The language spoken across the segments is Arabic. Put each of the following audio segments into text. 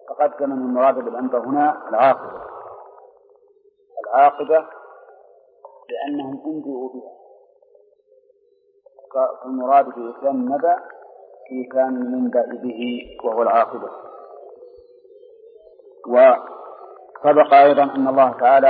تقدم من المراد بالأنبا هنا العاقبة لأنهم أنبئوا بها، فالمراد بإتيان النبأ إتيان المنبأ به وهو العاقبة. وسبق أيضا أن الله تعالى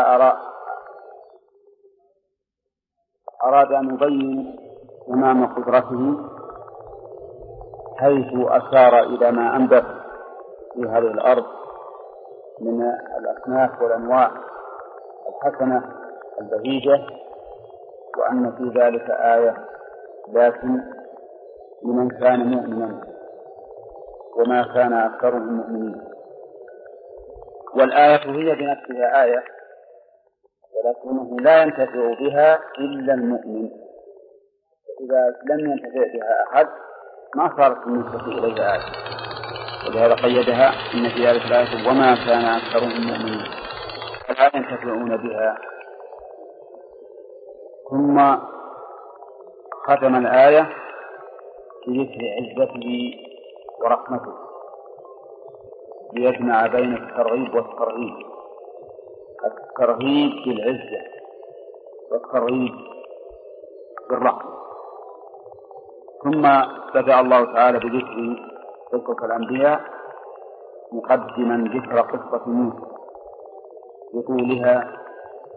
أراد أن يبين تمام قدرته حيث أشار إلى ما أنبت في هذه الأرض من الأصناف والأنواع الحسنة البهيجة، وأن في ذلك آية لكن لمن كان مؤمنا وما كان أكثرهم مؤمنين. والآية هي بنفسها آية، ولكنه لا ينتفع بها إلا المؤمن، إذا لم ينتفع بها أحد ما صارت النسبة إليها آية، ولهذا قيدها إن في هذه الآية وما كان أكثرهم مؤمنين، فلا ينتفعون بها. ثم ختم الآية بذكر عزته ورحمته ليجمع بين الترغيب والترهيب، الترهيب بالعزة والترغيب بالرحمة. ثم بدأ الله تعالى بذكر قصة الأنبياء مقدما ذكر قصة موسى بطولها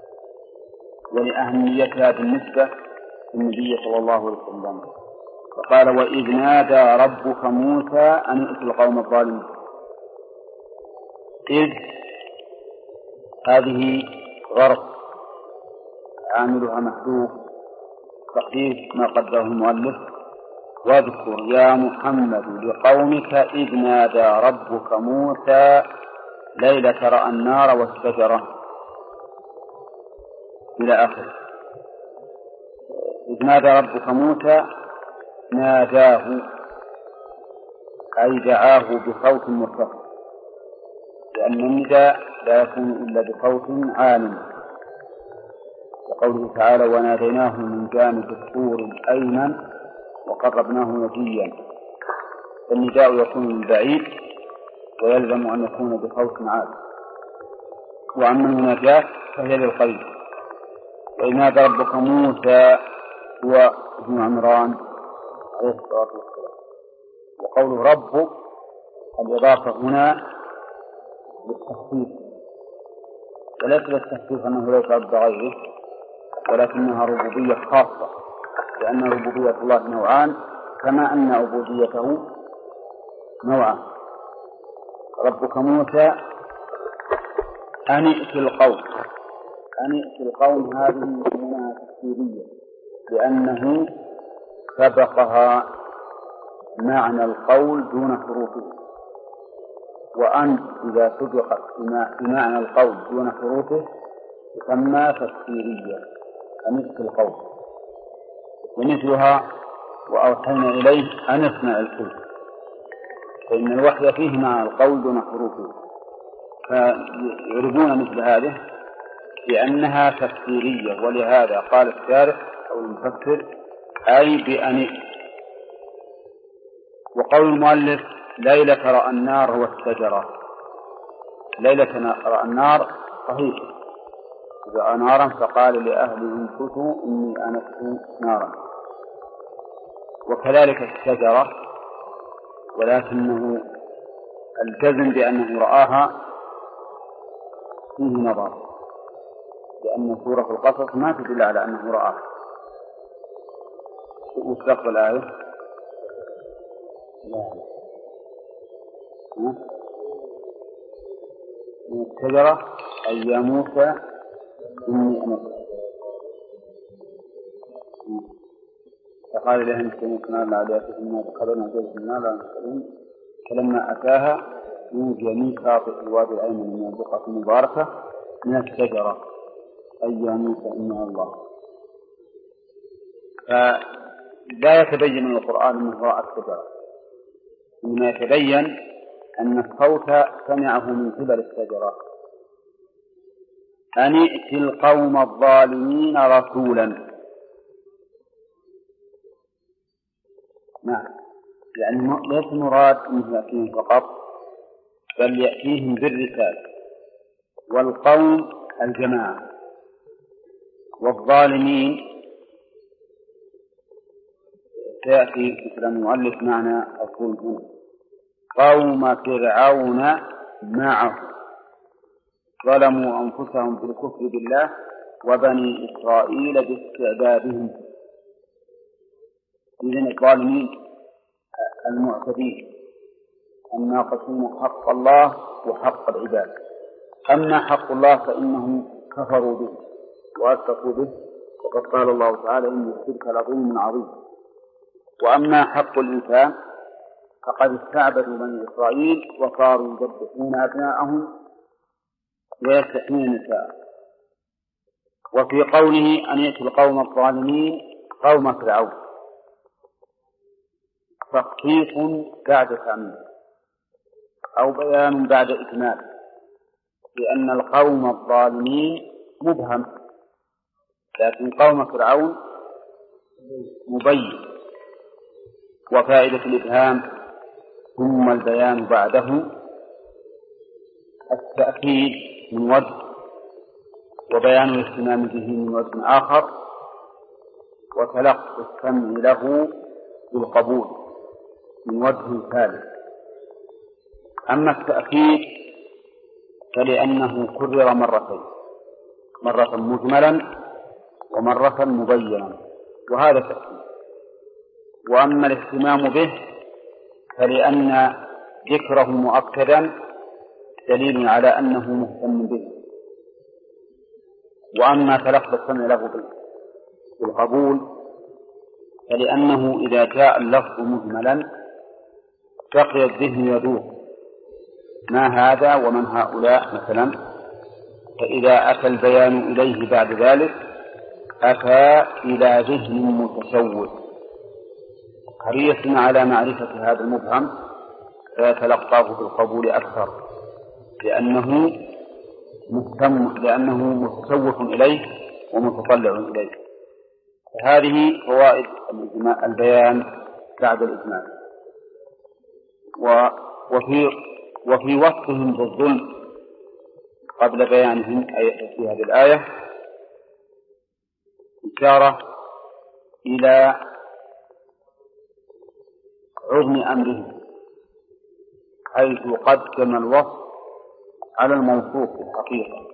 ولأهميتها بالنسبة للنبي صلى الله عليه وسلم. فقال وإذ نادى ربك موسى أن ائت القوم الظالمين. إذ هذه ظرف عاملها محذوف تقدير ما قدره المؤلف، واذكر يا محمد لقومك إذ نادى ربك موسى ليلة رأى النار والشجرة إلى آخره. إذ نادى ربك موسى ناداه أي دعاه بصوت مرتفع، لأن النداء لا يكون إلا بصوت عال، وقوله تعالى وناديناه من جانب الطور الأيمن وقربناه نجيا. النداء يكون من بعيد ويلزم أن يكون بصوت عال، وأما المناجاة فهي للقلب. وإذ نادى ربك موسى هو ابن عمران عليه الصلاة والسلام. وقوله رب الإضافة هنا للتخفيف، وليس للتخفيف أنه ليس رب غيره، ولكنها ربوبية خاصة، لأن ربوبية الله نوعان كما أن عبوديته نوعان. ربك موسى أن ائت القوم، أن ائت القوم هذه منها تفسيرية لأنه سبقها معنى القول دون حروفه، وأن إذا سبقت بمعنى القول دون حروفه تسمى تفسيرية أن ائت القوم. ومثلها وأوحينا إليه أن اصنع الفلك، فإن الوحي فيه معنى القول دون حروفه، فيعرفون مثل هذه لأنها تفسيرية. ولهذا قال الشارح أو المفسر أي بأن. وقول المؤلف ليلة رأى النار هو الشجرة، ليلة رأى النار صحيح، إذا رأى نارا فقال لأهل انكثوا إني آنست نارا، وكذلك الشجرة، ولكنه الجزم بأنه رآها فيه نظر، لأن سورة القصص ما تدل على أنه رآها. وسبق الآية من الشجرة أي يا موسى إني أنست، فقال لهم كنا العادات إنا بقدرنا جلس النار المسلمين، فلما أتاها نودي من شاطئ الوادي الأيمن من البقعة المباركة من الشجرة أي يا موسى إنها الله. فلا يتبين من القرآن أنه رأى الشجرة، إنما يتبين أن الصوت سمعه من قبل الشجرة. أن ائت القوم الظالمين رسولا، نعم، يعني ليس مراد أن يأتيهم فقط، بل يأتيهم بالرسالة، والقوم الجماعة، والظالمين سيأتي في كلام المؤلف معنى الظلم قوم فرعون معه ظلموا أنفسهم بالكفر بالله وبني إسرائيل باستعبادهم. إذن الظالمين المعتدين الناقصون حق الله وحق العباد. أما حق الله فإنهم كفروا به وأشركوا به، وقد قال الله تعالى إن الشرك لظلم عظيم. وأما حق الإنسان فقد استعبدوا بني إسرائيل وصاروا يذبحون أبناءهم ويستحيون نساءهم. وفي قوله أن يأتي القوم الظالمين قوم فرعون تخصيص بعد تعميم أو بيان بعد إكمال، لأن القوم الظالمين مبهم، لكن قوم فرعون مبين. وفائدة الإبهام ثم البيان بعده التأكيد من وجه، وبيان الاهتمام به من وجه آخر، وتلقي السمع له بالقبول من وجه ثالث. أما التأكيد فلأنه كرر مرتين، مرة مجملا ومرة مبينا، وهذا تأكيد. وأما الاهتمام به فلأن ذكره مؤكدا دليل على أنه مهتم به. وأما تلقي السمع له بالقبول فلأنه إذا جاء اللفظ مجملا بقي الذهن يدور ما هذا ومن هؤلاء مثلا، فإذا أتى البيان إليه بعد ذلك أتى إلى ذهن متسول حريص على معرفة هذا المبهم فيتلقاه بالقبول أكثر، لأنه متسوف إليه ومتطلع إليه. فهذه فوائد البيان بعد الإجمال. وفي وصفهم بالظلم قبل بيانهم في هذه الآية إشارة إلى عظم أمرهم، حيث قدم الوصف على الموصوف في الحقيقة،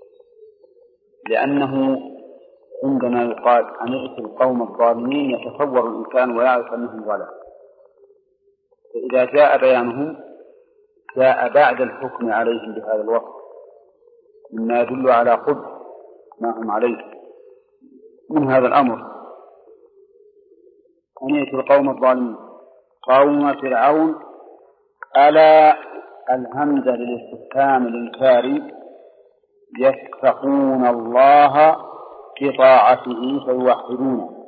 لأنه عندما يقال أن يأتي القوم الظالمين يتصور الإنسان ويعرف أنهم ظلم، فإذا جاء بيانهم جاء بعد الحكم عليهم بهذا الوصف مما يدل على قبح ما هم عليه من هذا الأمر. أن يأتي القوم الظالمين قوم فرعون ألا الهمزة للاستفهام الإنكاري يتقون الله بطاعته فيوحدونه.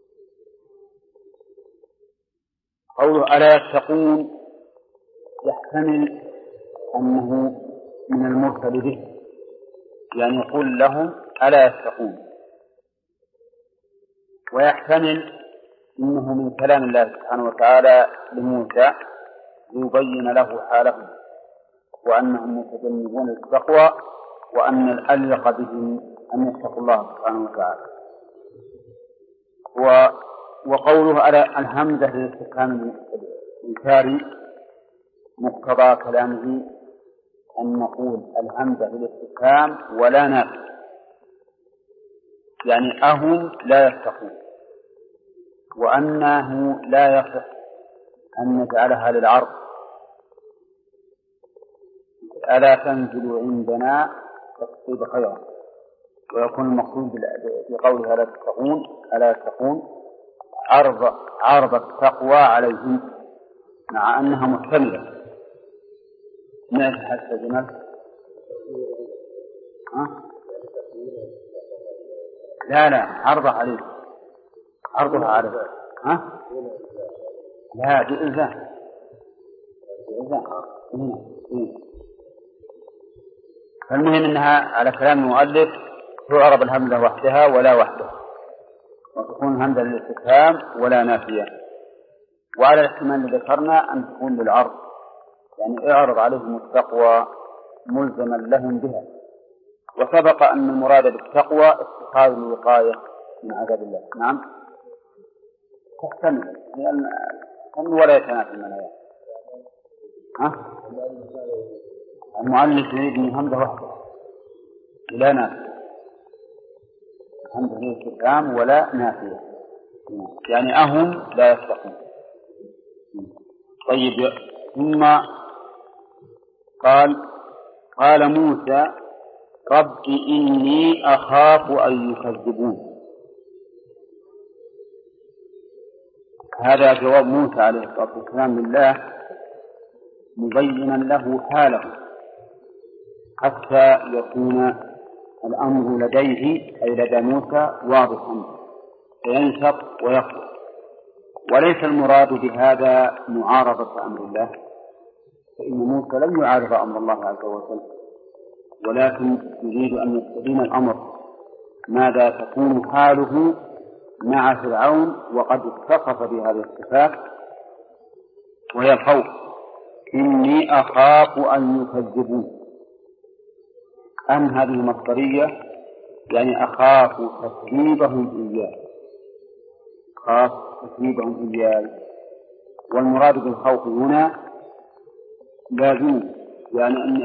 قوله ألا يتقون يحتمل أنه من المرسل به، يعني يقول لهم ألا يتقون، ويحتمل إنه من كلام الله سبحانه وتعالى لموسى ليبين له حالهم وأنهم متجنبون التقوى، وأن الأليق بهم أن يتقوا الله سبحانه وتعالى. وقوله على الهمزة للاستفهام الإنكاري مقتضى كلامه أن نقول الهمزة للاستفهام ولا نافي، يعني أهم لا يتقون، وأنه لا يصح أن نجعلها للعرض ألا تنزل عندنا تقصد خيرا، ويكون المقصود بقولها لا تتقون ألا يتقون عرض التقوى عليهم مع أنها محتملة. ما حتى جمال لا عرضها عليه، عرضها عليه لا بإلزام فالمهم أنها على كلام المؤلف تعرب الهمزة وحدها ولا وحدها، وتكون همزة للاستفهام ولا نافية. وعلى الاحتمال الذي ذكرنا أن تكون للعرض، يعني اعرض عليهم التقوى ملزما لهم بها. وسبق أن المراد بالتقوى اتخاذ الوقاية من عذاب الله. نعم تحتمل ولا يتنافى المنايا. المؤلف يريد من همزة وحده لا نافية، همزة الاستفهام ولا نافية، يعني أهم لا يتقون. طيب ثم قال موسى رب إني أخاف أن يكذبون. هذا جواب موسى عليه الصلاة والسلام لله مبينا له حاله حتى يكون الأمر لديه أي لدى موسى واضحا فينشط ويخرج. وليس المراد بهذا معارضة أمر الله، فإن موسى لم يعارض أمر الله عز وجل، ولكن يريد أن يستبين الأمر ماذا تكون حاله مع فرعون وقد اتصف بهذه الصفات وهي الخوف. إني أخاف أن يكذبون. هذه مصدرية يعني أخاف تكذيبهم إياه، أخاف تكذيبهم إياه. والمراد بالخوف هنا لازم، يعني أني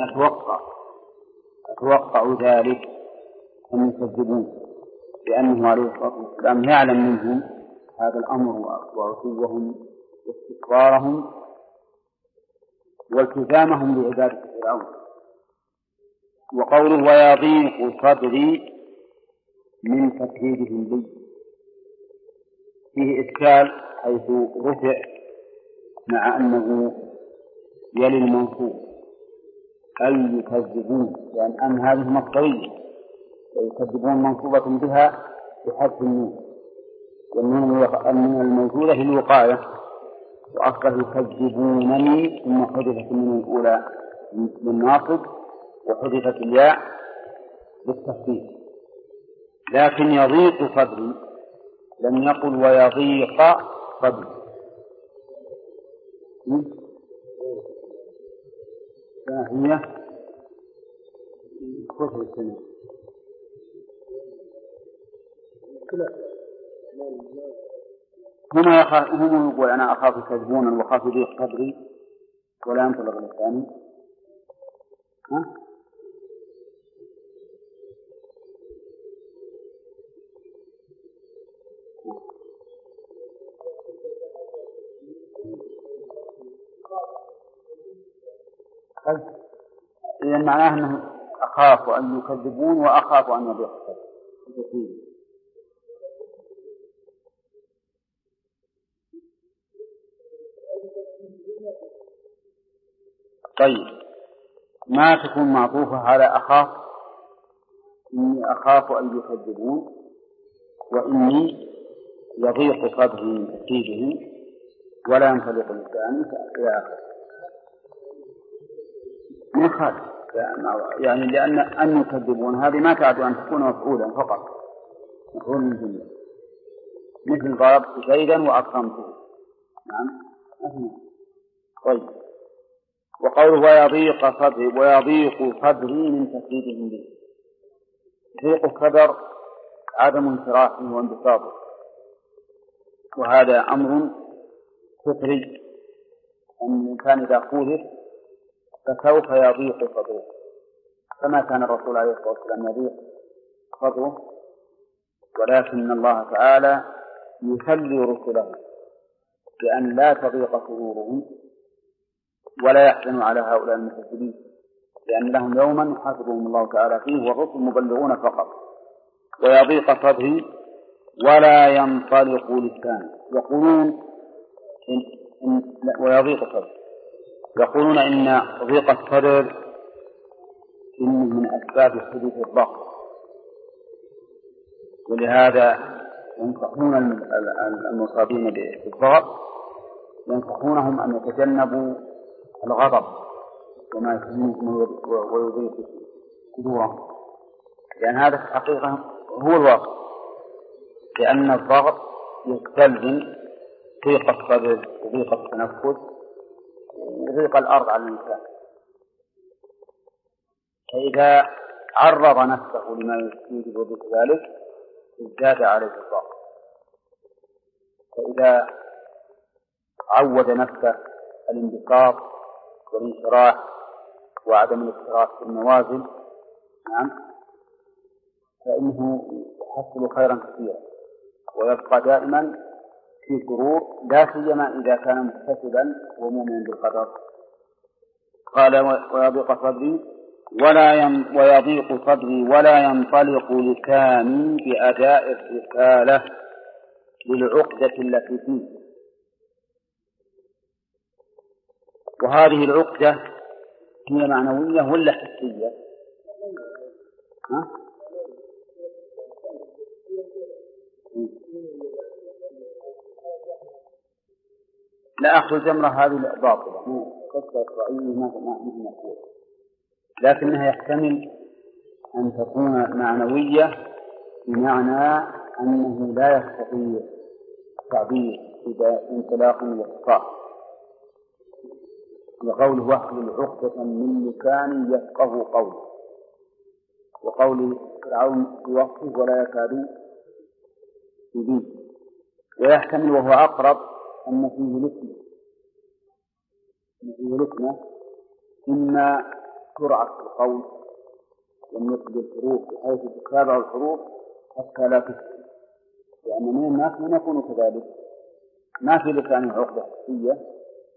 أتوقع ذلك أن يكذبون، لأنه عليه الصلاة والسلام يعلم منهم هذا الأمر وعتوهم واستكبارهم والتزامهم بعبادة فرعون. وقوله ويضيق صدري من تكذيبهم لي فيه إشكال حيث رفع مع أنه يلي المنصوب أي يكذبون، لأن يعني هذه مصدرية ويكذبون منصوبة بها بحذف النون، والنون الموجودة هي الوقاية، وأصله يكذبونني ثم حذفت النون الأولى للناصب وحذفت الياء بالتخفيف. لكن يضيق صدري لم يقل ويضيق صدري. هي كفر السنة هم يقول أنا أخاف يكذبون وأخاف يضيق صدري ولا ينطلق الثاني. إذن معناه أنه أخاف أن يكذبون وأخاف أن يضيق صدري. طيب ما تكون معطوفة على أخاف، إني أخاف أن يكذبون وإني يضيق صدري من تكذيبه ولا ينطلق لساني إلى آخره. من خالف يعني لأن أن يكذبون هذه ما تعد أن تكون مفعولا فقط، مفعول من جملة، مثل ضربت زيدا وأكرمته. نعم. طيب وقوله ويضيق صدري ويضيق صدري من تكذيبهم به. ضيق الصدر عدم انشراحه وانبساطه، وهذا أمر فطري أن الإنسان إذا كلف فسوف يضيق صدره، كما كان الرسول عليه الصلاة والسلام يضيق صدره، ولكن الله تعالى يخلي رسله بأن لا تضيق صدورهم ولا يحزنوا على هؤلاء المكذبين، لأن لهم يوما يحاسبهم الله تعالى فيه والرسل مبلغون فقط. ويضيق صدري ولا ينطلق لساني. يقولون ويضيق صدري يقولون إن ضيق الصدر إنه من أسباب حدوث الضغط، ولهذا ينصحون المصابين بالضغط ينصحونهم أن يتجنبوا الغضب وما يسمونه ويضيق صدورهم، لأن هذا في الحقيقة هو الواقع، لأن الضغط يستلزم ضيق الصدر وضيق التنفس يضيق الأرض على الإنسان. فإذا عرض نفسه لما يوجب ذلك ازداد عليه الضغط. فإذا عود نفسه الانبساط والانشراح وعدم الاضطراب في النوازل، نعم، فإنه يحصل خيرا كثيرا ويبقى دائما في سرور، لا سيما إذا كان محتسبا ومؤمنا بالقدر. قال ويضيق صدري ولا ينطلق لساني بأداء الرسالة للعقدة التي فيه. وهذه العقدة هي معنوية ولا حسية؟ لا أخذ الجمرة هذه باطلة قصة رأيه ما نقول، لكنها يحتمل أن تكون معنوية بمعنى أنه لا يستطيع تعبير إذا انطلاق واخفاء، وقوله واحلل عقدة من لساني يفقه قوله، وقول فرعون يوقف ولا يكاد يبين. ويحتمل وهو أقرب أن فيه لكنة إما سرعة القول والنطق بالحروف بحيث تتابع الحروف حتى لا تفهم، لأن من الناس من يكون كذلك ما في لسانه عقدة حسية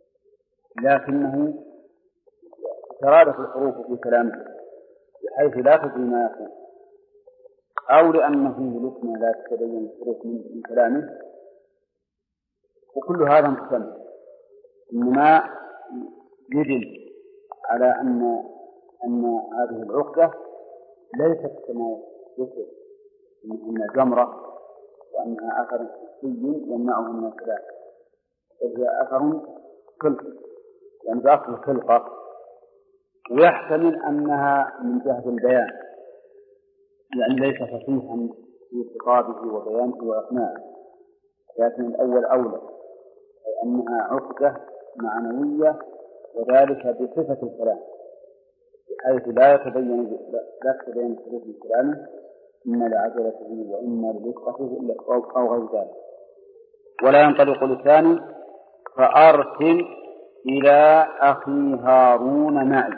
لكنه ترادف الحروف في كلامه بحيث لا تدري ما يقول، أو لأنه فيه لكنة لا تتبين الحروف من كلامه، وكل هذا محتمل. إنما يدل على أن هذه العقدة ليست كما يذكر إنها جمرة وأنها أثر حسي يمنعه من الكلام، بل هي أثر خلقي، يعني بأصل الخلقة. ويحتمل أنها من جهة البيان، يعني ليس فصيحا في خطابه وبيانه وإقناعه، لكن الأول أولى، أي أنها عقدة معنوية وذلك بصفة الكلام بحيث لا تتبين الحروف من كلامه إما لعجلته وإما لرقته إلا أو غير ذلك. ولا ينطلق لساني فأرسل إلى أخي هارون معي.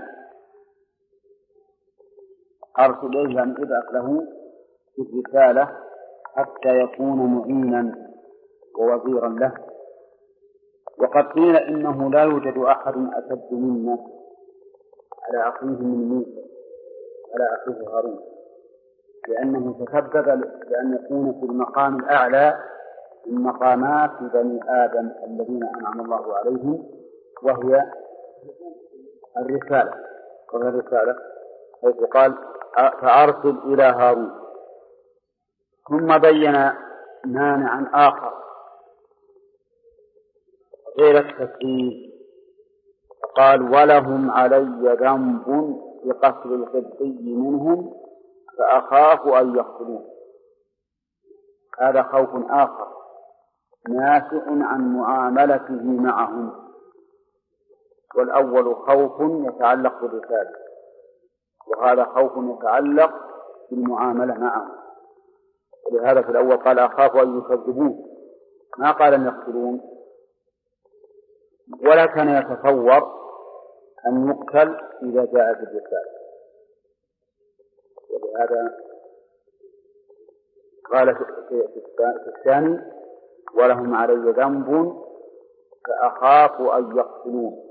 أرسل إليه يعني ابعث له في الرسالة حتى يكون معينا ووزيرا له. وقد قيل إنه لا يوجد أحد أشد منا على أخيه من موسى على أخيه هارون، لأنه تسبب بأن يكون في المقام الأعلى من مقامات بني آدم الذين أنعم الله عليهم، وهي الرسالة. حيث قال فأرسل إلى هارون. ثم بين مانعا آخر غير التكليف، فقال ولهم علي ذنب بقتل القبطي منهم فأخاف أن يقتلون. هذا خوف آخر ناشئ عن معاملته معهم، والأول خوف يتعلق بالرسالة، وهذا خوف يتعلق بالمعاملة معهم. ولهذا في الأول قال أخاف أن يكذبون، ما قال أن يقتلون، ولا كان يتصور أن يقتل إذا جاءت الرسالة. ولهذا قال في الثاني ولهم علي ذنب فأخاف أن يقتلون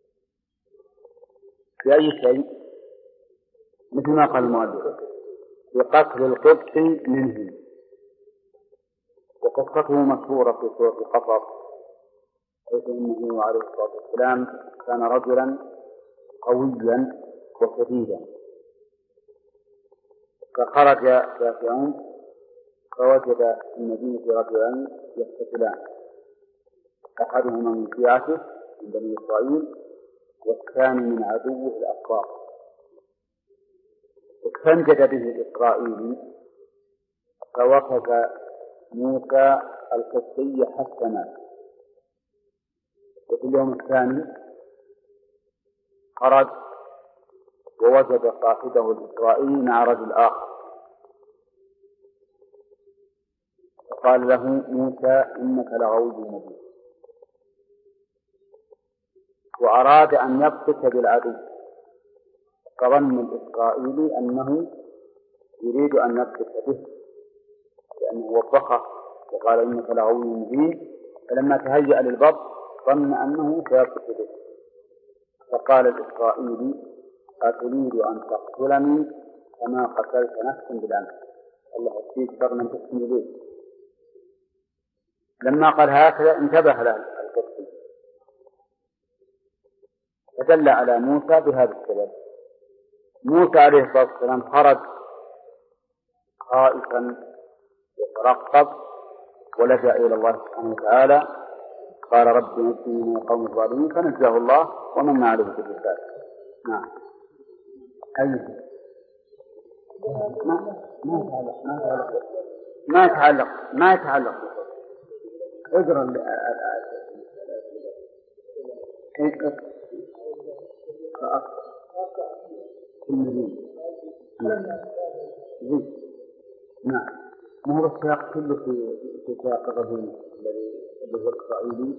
في أي شيء، مثل ما قال المؤلف بقتل القبط منهم. وقصته مشهورة في سورة القصص، حيث إنه عليه الصلاة والسلام كان رجلا قويا وشديدا، فخرج دافعون فوجد في المدينة رجلان يقتتلان، أحدهما من شيعته من بني إسرائيل والثاني من عدوه الأكبر. استنجد به الإسرائيلي فوقف موسى القبطي حتى مات. وفي اليوم الثاني خرج ووجد صاحبه الإسرائيلي مع رجل آخر، فقال له موسى إنك لغوي مبين، وأراد أن يبطش بالعدو، فظن الإسرائيلي أنه يريد أن يبطش به لأنه وبخه وقال إنك لغوي مبين، فلما تهيأ للبطش ظن أنه سيبطش به، فقال الإسرائيلي أتريد أن تقتلني كما قتلت نفسا بالأمس؟ الله يكفيك شر من تحسن إليه. لما قال هكذا انتبه له القبطي فدل على موسى بهذا السبب. موسى عليه الصلاة والسلام خرج خائفا يترقب ولجأ إلى الله سبحانه وتعالى، قال رب نجني من القوم الظالمين، فنجاه الله ومن عليه بالرسالة. نعم. أيضا ما يتعلق اجرى نعم. ما هو السياق كله في سياق الرجل الذي هو الإسرائيلي؟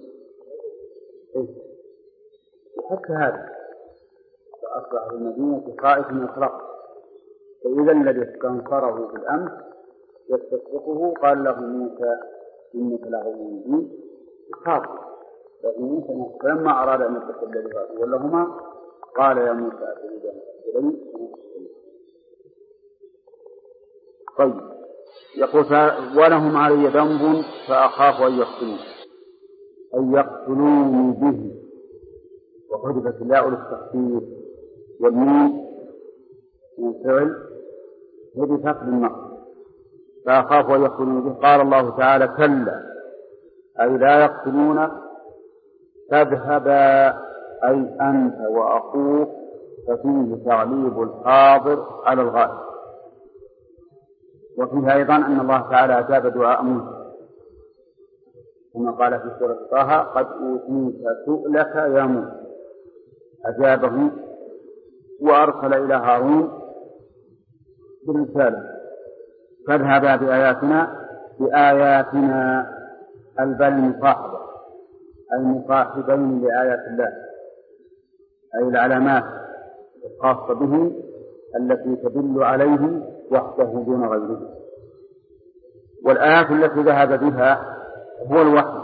وحتى هذا فأصبح في المدينة خائف يطلق، فإذا الذي استنصره بالأمس يستصدقه قال له موسى إنك لغوي مبين، خاف لكن موسى فلما أراد أن يتصل به ولهما قال يا موسى أتريد أن تقتلني؟ طيب يقول ولهم علي ذنب فأخاف أن يقتلوني به، وحذفت الياء للتخفيف والميم من الفعل حذفت بالنقص، فأخاف أن يقتلوني به. قال الله تعالى كلا أي لا يقتلونك، تذهبا أي أنت وأخوك، ففيه تعليب الحاضر على الغائب. وفيه أيضا أن الله تعالى أجاب دعاء موسى كما قال في سورة طه قد أوتيت سؤلك يا موسى، أجابه وأرسل إلى هارون بالرسالة فاذهبا بآياتنا البل المصاحبة أي مصاحبين لآيات الله، أي العلامات الخاصة به التي تدل عليه وحده دون غيره. والآيات التي ذهب بها هو الوحي،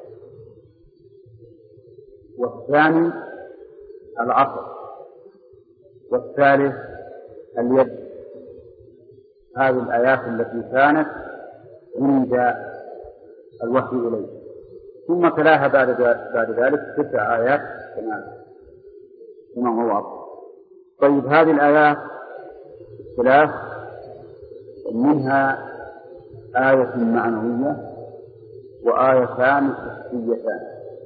والثاني العصر، والثالث اليد. هذه الآيات التي كانت عند الوحي إليه، ثم تلاها بعد ذلك 9 آيات كما هو واضح. طيب هذه الآيات 3 منها آية معنوية وآيتان حسيتان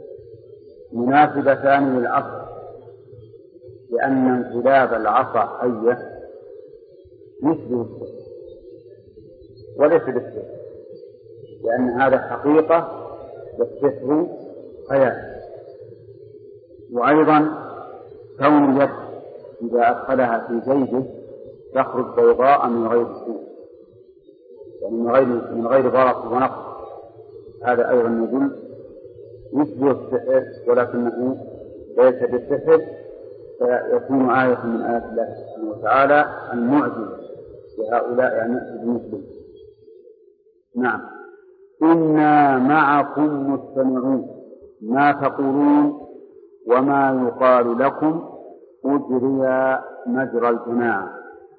مناسبتان للعصر، لأن انقلاب العصا حية يشبه السحر وليس بالسحر، لأن هذا حقيقة والسحر حياة. وأيضا كون اليد إذا أدخلها في جيبه تخرج بيضاء من غير سوء، يعني من غير ضرر ونقص، هذا أيضا يدل يشبه السحر ولكنه ليس بالسحر، فيكون آية من آيات الله سبحانه وتعالى المعجزة لهؤلاء يعني بمثله. نعم. إنا معكم مستمعون ما تقولون وما يقال لكم أجري مجرى الجماعة.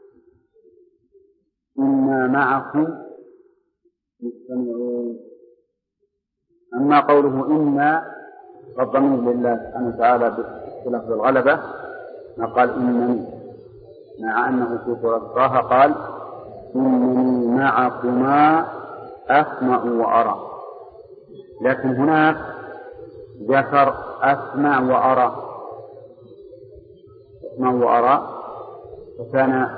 إنا معكم مستمعون. أما قوله إنا فالضمير لله سبحانه وتعالى بلفظ الغلبة، ما قال إنني، مع أنه في سورة طه قال إنني معكما أسمع وأرى، لكن هناك ذكر أسمع وأرى فكان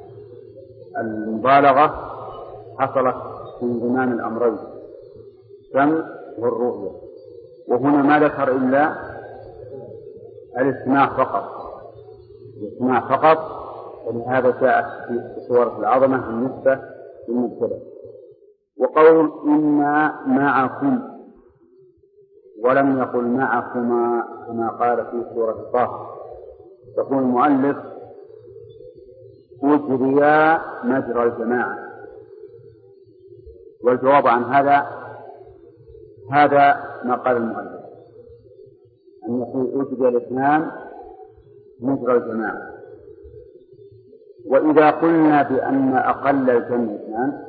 المبالغة حصلت في انضمام الأمرين السمع والرؤية، وهنا ما ذكر إلا الاستماع فقط الاجتماع فقط، ولهذا جاءت في سورة العظمة بالنسبة للمبتدأ. وقول إنا معكم ولم يقل معكما كما قال في سورة طه، يقول المؤلف أجريا مجرى الجماعة، والجواب عن هذا ما قال المؤلف، أن يقول أجري الاثنان مجرى الجماعة. وإذا قلنا بأن أقل الجمع اثنان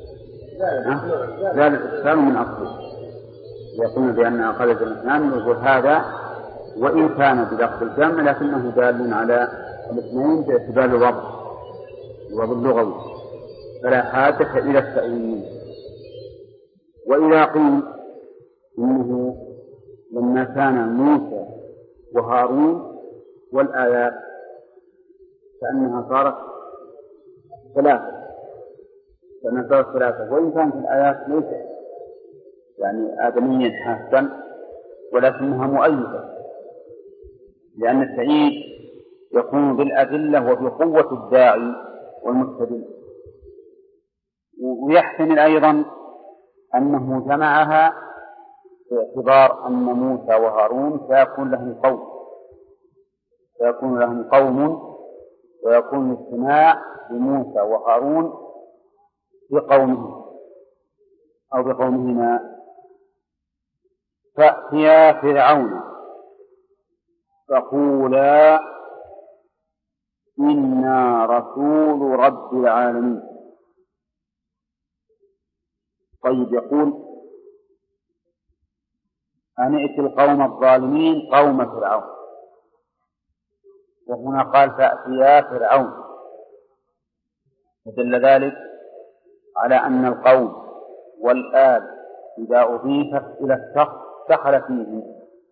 زال الإشكال من أصله. إذا قلنا بأن أقل الجمع اثنان نقول هذا وإن كان بلفظ الجمع لكنه دال على الاثنين باعتبار الوضع اللغوي، فلا حاجة إلى التأويل. وإذا قيل إنه لما كان موسى وهارون والآيات فإنها صارت ثلاثة، وإن كانت الآيات ليست يعني آدميا حاسا ولكنها مؤيدة، لأن التأييد يكون بالأدلة وبقوة الداعي والمستدل. ويحتمل أيضا أنه جمعها باعتبار أن موسى وهارون سيكون لهم قوم ويكون الاجتماع بموسى وهارون بقومه أو بقومهما. فأتيا فرعون فقولا إنا رسول رب العالمين. طيب، يقول أن ائت القوم الظالمين قوم فرعون، وهنا قال فأتيا فرعون، فدل ذلك على أن القوم والآل إذا أضيفت إلى الشخص دخل فيه.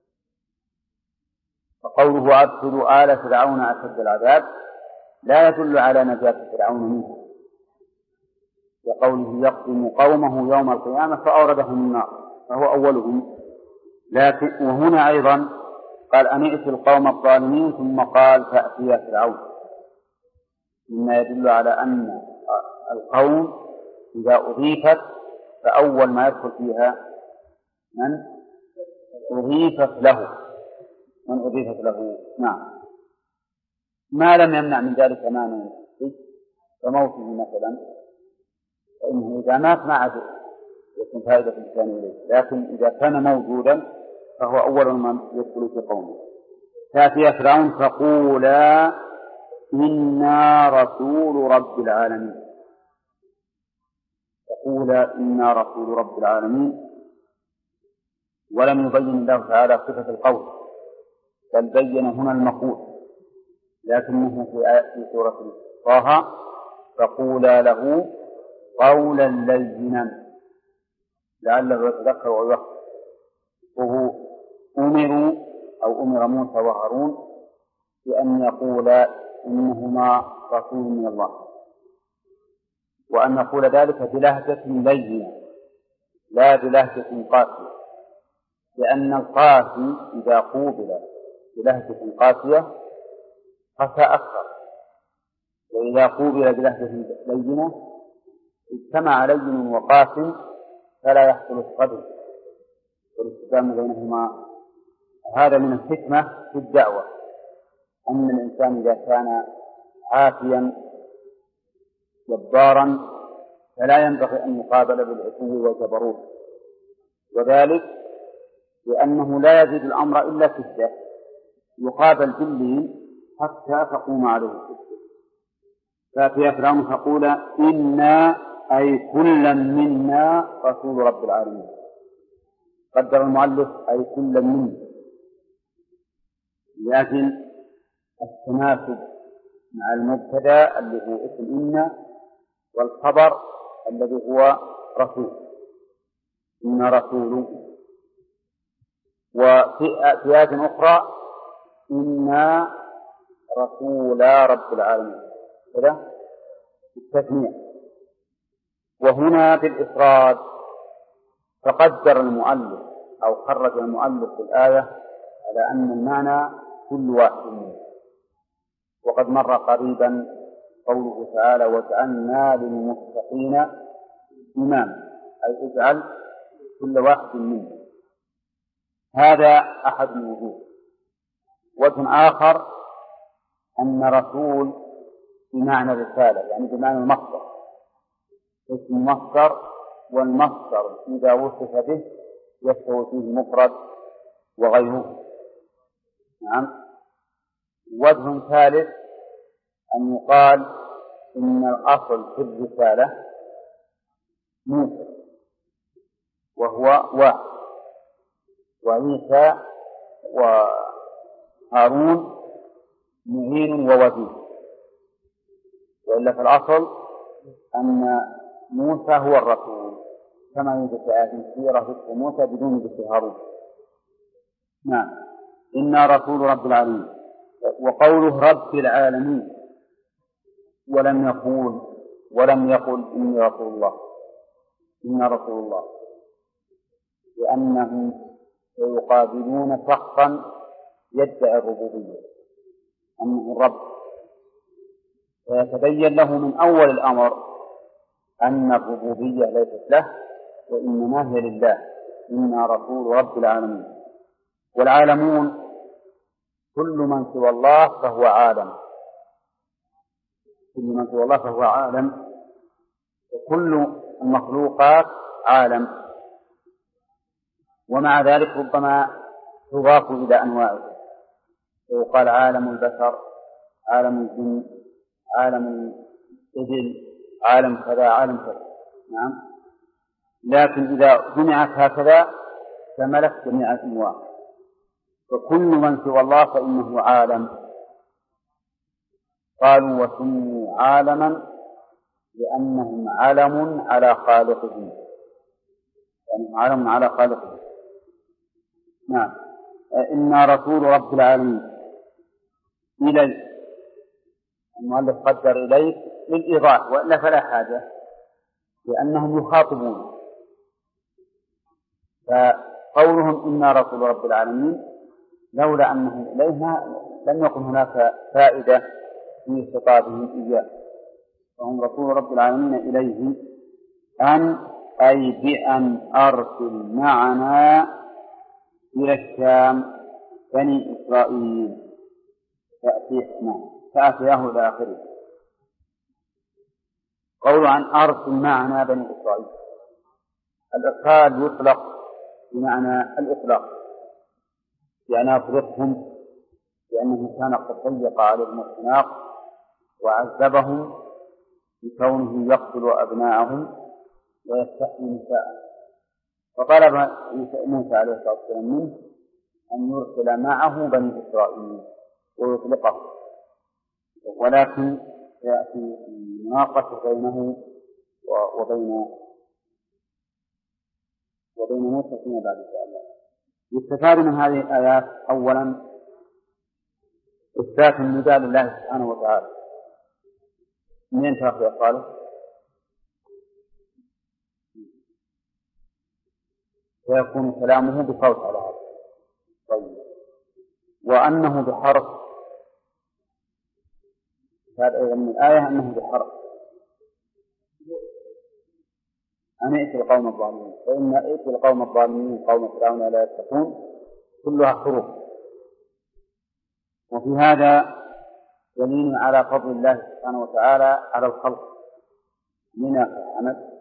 فقوله أدخلوا آل فرعون أشد العذاب لا يدل على نجاة فرعون منه، وقوله يقدم قومه يوم القيامة فأوردهم النار فهو أولهم. لكن وهنا أيضا قال أن ائت القوم الظالمين ثم قال فأتيا فرعون، مما يدل على أن القوم إذا أضيفت فأول ما يدخل فيها من أضيفت له. نعم، ما لم يمنع من ذلك مانع كموته مثلا، فإنه إذا مات ما عاد يكون فائدة الإنسان إليه، لكن إذا كان موجودا فهو أول من يدخل في قومه. فأتيا فرعون فقولا إنا رسول رب العالمين. ولم يبين الله تعالى صفة القول، بل بين هنا المقول، لكنه في سورة طه فقولا له قولا لينا لعله يتذكر ويخشى. وهو أمر موسى وهارون بأن يقولا إنهما رسول من الله، وأن نقول ذلك بلهجة لينة لا بلهجة قاسية، لأن القاسي إذا قوبل بلهجة قاسية قسى أكثر، وإذا قوبل بلهجة لينة اجتمع لين وقاس فلا يحصل الصدر والالتزام بينهما. هذا من الحكمة في الدعوة، أن الإنسان إذا كان عافيا جبارا فلا ينبغي أن يقابل بالعتو والجبروت، وذلك لأنه لا يزيد الأمر إلا شدة، يقابل باللين حتى تقوم عليه الشدة. فأتيا فرعون فقول إنا أي كلا منا رسول رب العالمين. قدر المؤلف أي كلا منا، لكن التناسب مع المبتدأ اللي هو اسم إنا والخبر الذي هو رسول، إن رسول. وفي آيات أخرى إنا رسول رب العالمين كذا التثنية. وهنا بالإفراد فقدر المؤلف أو خرج المؤلف في الآية على أن المعنى كل واحد منه، وقد مر قريبا قوله تعالى وجعلنا للمتقين إماما، أي اجعل كل واحد منهم. هذا أحد الوجوه. وجه آخر أن رسول بمعنى الرسالة، يعني بمعنى المصدر، اسم مصدر، والمصدر إذا وصف به يستوي فيه مفرد وغيره. نعم. وجه ثالث أن يقال إن الأصل في الرسالة موسى وهو واحد، وعيسى وهارون معين ووزير، وإلا في الأصل أن موسى هو الرسول، كما يوجد في آية كثيرة ذكر موسى بدون ذكر هارون. نعم. إنا رسول رب العالمين. وقوله رب العالمين ولم يقل إني رسول الله، إنا رسول الله، لأنهم سيقابلون شخصا يدعي الربوبية أنه الرب، فيتبين له من أول الأمر أن الربوبية ليست له وإنما هي لله. إنا رسول رب العالمين. والعالمون كل من سوى الله فهو عالم، كل من سوى الله فهو عالم، وكل المخلوقات عالم، ومع ذلك ربما تضاف إلى أنواعه، ويقال عالم البشر، عالم الجن، عالم الإبل، عالم كذا، عالم كذا. نعم. لكن إذا جمعت هكذا شملت جميع الأنواع، فكل من سوى الله فإنه عالم. قالوا وسموا عالما لأنهم علم على خالقهم، يعني علم على خالقهم. نعم. إنا رسول رب العالمين. إليك، المؤلف قدر إليك للإيضاح، وإلا فلا حاجة، لأنهم يخاطبون. فقولهم إنا رسول رب العالمين لولا أنهم إليها لم يكن هناك فائدة في خطابهم إياه، فهم رسول رب العالمين إليه. أي بأن أرسل معنا إلى الشام بني إسرائيل فأتياه إلى آخره. قول عن أرسل معنا بني إسرائيل، الإرسال يطلق بمعنى الإطلاق، يعني أطلقهم لأنه كان قد ضيق عليهم الخناق وعذبهم بكونه يقتل أبناءهم ويستحيي نساءهم، فطلب موسى عليه الصلاة والسلام منه أن يرسل معه بني إسرائيل ويطلقه، ولكن يأتي مناقشة بينه وبين موسى فيما بعد إن شاء الله. يستفاد من هذه الآيات أولا إثبات النداء لله سبحانه وتعالى. منين تأخذ يا صالح؟ ويكون كلامه بصوت على هذا. طيب. وأنه بحرف، هذا أيضا من الآية أنه بحرف، أن ائت القوم الظالمين، فإن ائت القوم الظالمين قوم فرعون لا يتقون كلها حروف. وفي هذا دليل على فضل الله سبحانه وتعالى على الخلق. من أحمد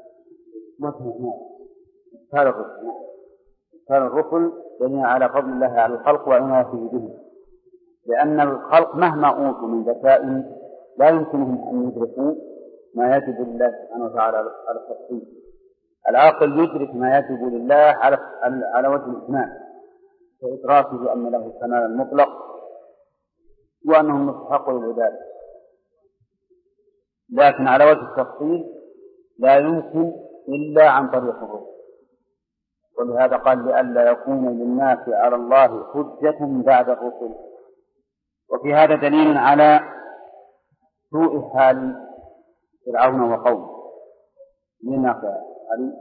كان الرسل دليل على فضل الله على الخلق وعنايته به، لأن الخلق مهما أوتوا من ذكاء لا يمكنهم أن يدركوا ما يجب لله سبحانه وتعالى على التفصيل. العاقل يدرك ما يجب لله على وجه الإجمال، فإدراكه بأن له الكمال المطلق وأنه مستحق للعبادة، لكن على وجه التفصيل لا يمكن إلا عن طريق الرسل. ولهذا قال لئلا يكون للناس على الله حجة بعد الرسل. وفي هذا دليل على سوء حال فرعون وقومه، لما علي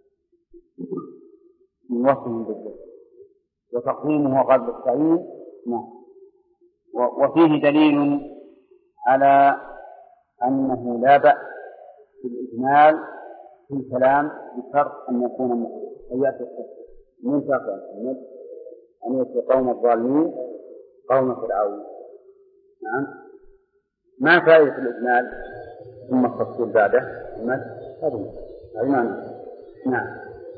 من وصفهم بالذات وتقديمه قبل التعيين. وفيه دليل على أنه لا بأس في الإجمال في الكلام بشرط أن يكون أن يأتي من شرط أن يأتي قوم الظالمين قوم فرعون. نعم. ما فائدة الإجمال ثم التفصيل بعده؟ هذه معنى. نعم.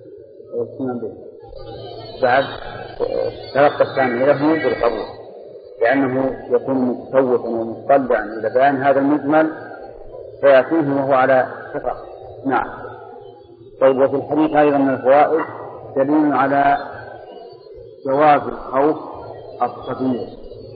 بعد تلقى الثاني له بالقبول، لأنه يكون متسوفا ومطلعا إلى بيان هذا المجمل فيأتيه وهو على ثقة. نعم. طيب، وفي الحديث أيضا من الفوائد دليل على جواز الخوف الطبيعي،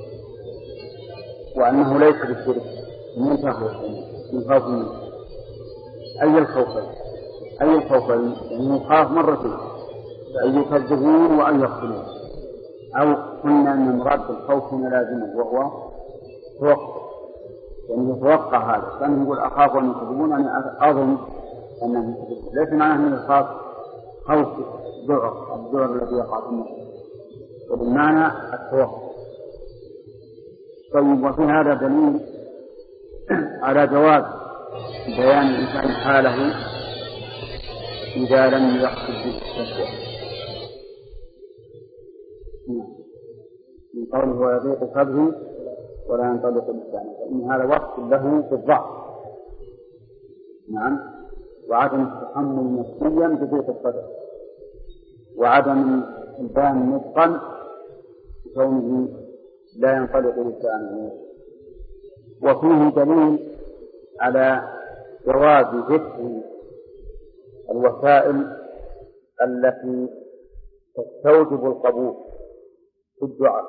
وأنه ليس بالشرك من خوف منه. أي الخوفين يعني يخاف مرتين، أن يكذبون وأن يقتلون، أو قلنا أن مراد الخوف هنا لازمه وهو توقع، يعني يتوقع هذا، كان يقول أخاف أن يكذبون، أنا أظن أنه يكذبون، ليس معناه أنه يخاف خوف الذعر الذي يقع في النفس، وبالمعنى التوقع. طيب، وفي هذا دليل على جواز بيان الإنسان حاله إذا لم يقصد بالتشبه، من قوله ويضيق صدره ولا ينطلق لسانه، فإن هذا وصف له بالضعف. نعم. وعدم التحمل نفسيا بضيق الصدر، وعدم البان نطقا بكونه لا ينطلق لسانه. وفيه دليل على جواز ذكر الوسائل التي تستوجب القبول في الدعاء،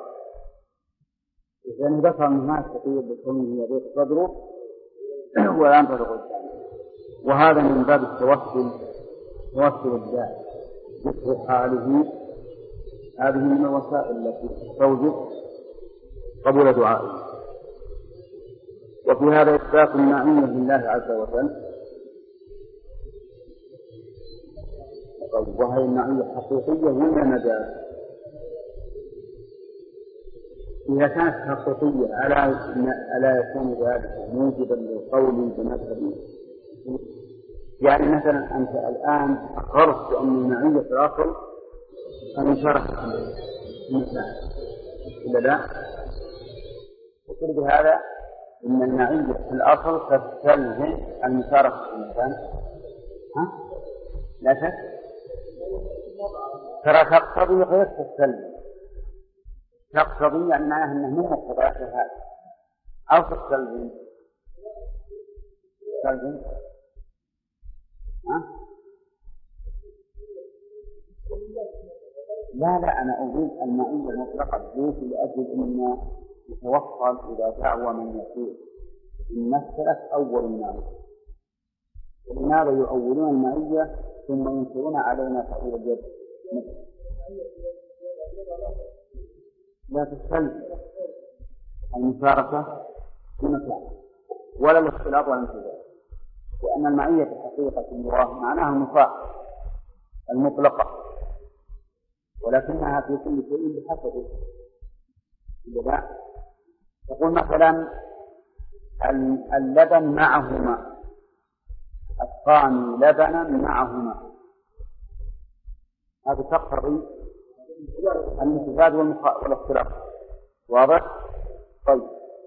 إذن ذكر من ما يستطيع بكونه يضيق صدره ولا ينطلق لسانه، وهذا من باب توسل الداعي، ذكر حاله. هذه من الوسائل التي تستوجب قبول دعائه. وفي هذا إثبات المعية لله عز وجل، وهي المعية حقيقية ولا مجاز؟ إذا كانت حقيقية ألا يكون ذلك موجبا للقول بمذهب؟ يعني مثلا أنت الآن أقررت بأن المعية في الأصل أن يشارك الإنسان إلا لا؟ وقل بهذا إن المعية في الأصل تستلزم المشاركة في الإنسان. لا شك، ترى تقتضي غير تستلزم، تقتضي يعني معناه أنه من مقتضيات هذا، أو تستلزم. لا، أنا أريد المعية المطلقة ليس لأجل أن يتوصل إلى دعوة من يسير من مسألة أول المعية. ولماذا يؤولون المعية ثم ينكرون علينا تأويل اليد؟ لا تستلزم المشاركة في مكان ولا الاختلاط ولا الانتظار، لأن المعية في حقيقة الله معناها المطاع المطلقة، ولكنها في كل شيء بحسبه. لا تقول مثلا اللبن معهما، الثاني لبنا معهما، هذا تقتضي الامتزاج والاختلاف. واضح؟ طيب،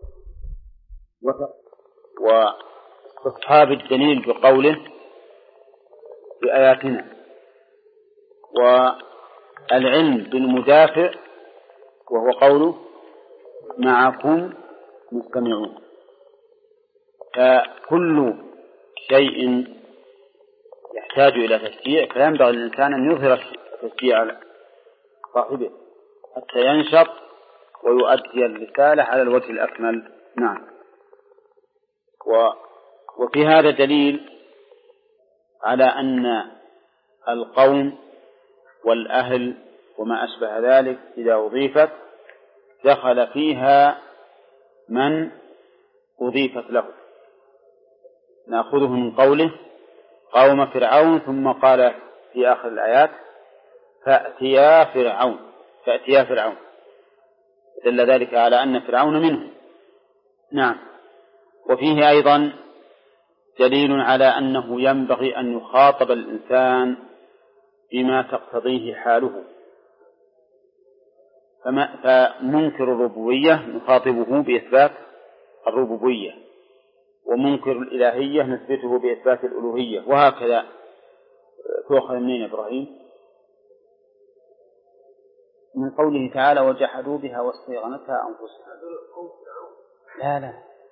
واستصحاب الدليل بقوله بآياتنا، والعلم بالمدافع وهو قوله معكم مستمعون. فكل شيء يحتاج إلى تشجيع فينبغي للإنسان أن يظهر التشجيع على صاحبه حتى ينشط ويؤدي الرسالة على الوجه الأكمل. نعم. وفي هذا دليل على أن القوم والأهل وما أشبه ذلك إذا أضيفت دخل فيها من أضيفت له. نأخذه من قوله قوم فرعون، ثم قال في آخر الآيات فأتيا فرعون، دل ذلك على أن فرعون منهم. نعم. وفيه أيضا دليل على أنه ينبغي أن يخاطب الإنسان بما تقتضيه حاله، فمنكر الربوبية نخاطبه بإثبات الربوبية، ومنكر الإلهية نثبته بإثبات الألوهية، وهكذا. تؤخذ منين إبراهيم؟ من قوله تعالى وجحدوا بها واستيقنتها أنفسهم. لا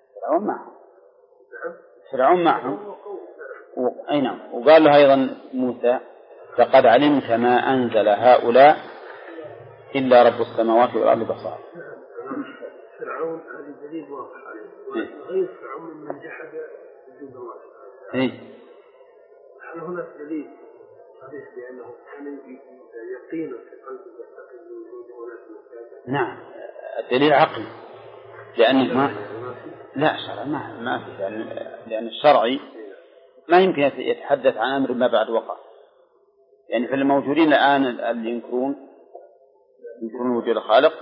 فرعون معهم أي نعم. وقال له أيضا موسى لقد علمت ما أنزل هؤلاء إلا رب السماوات والأرض بصائر. فرعون هذا دليل واضح غير فرعون من جحد وجود الله. هل هناك دليل صحيح بأنه كان يقينا في قلبه يعتقد بوجود هناك؟ نعم الدليل عقلي، لأن لا شرع ما في، لأن الشرعي ما يمكن يتحدث عن أمر ما بعد وقع. يعني في الموجودين الآن اللي ينكرون وجود الخالق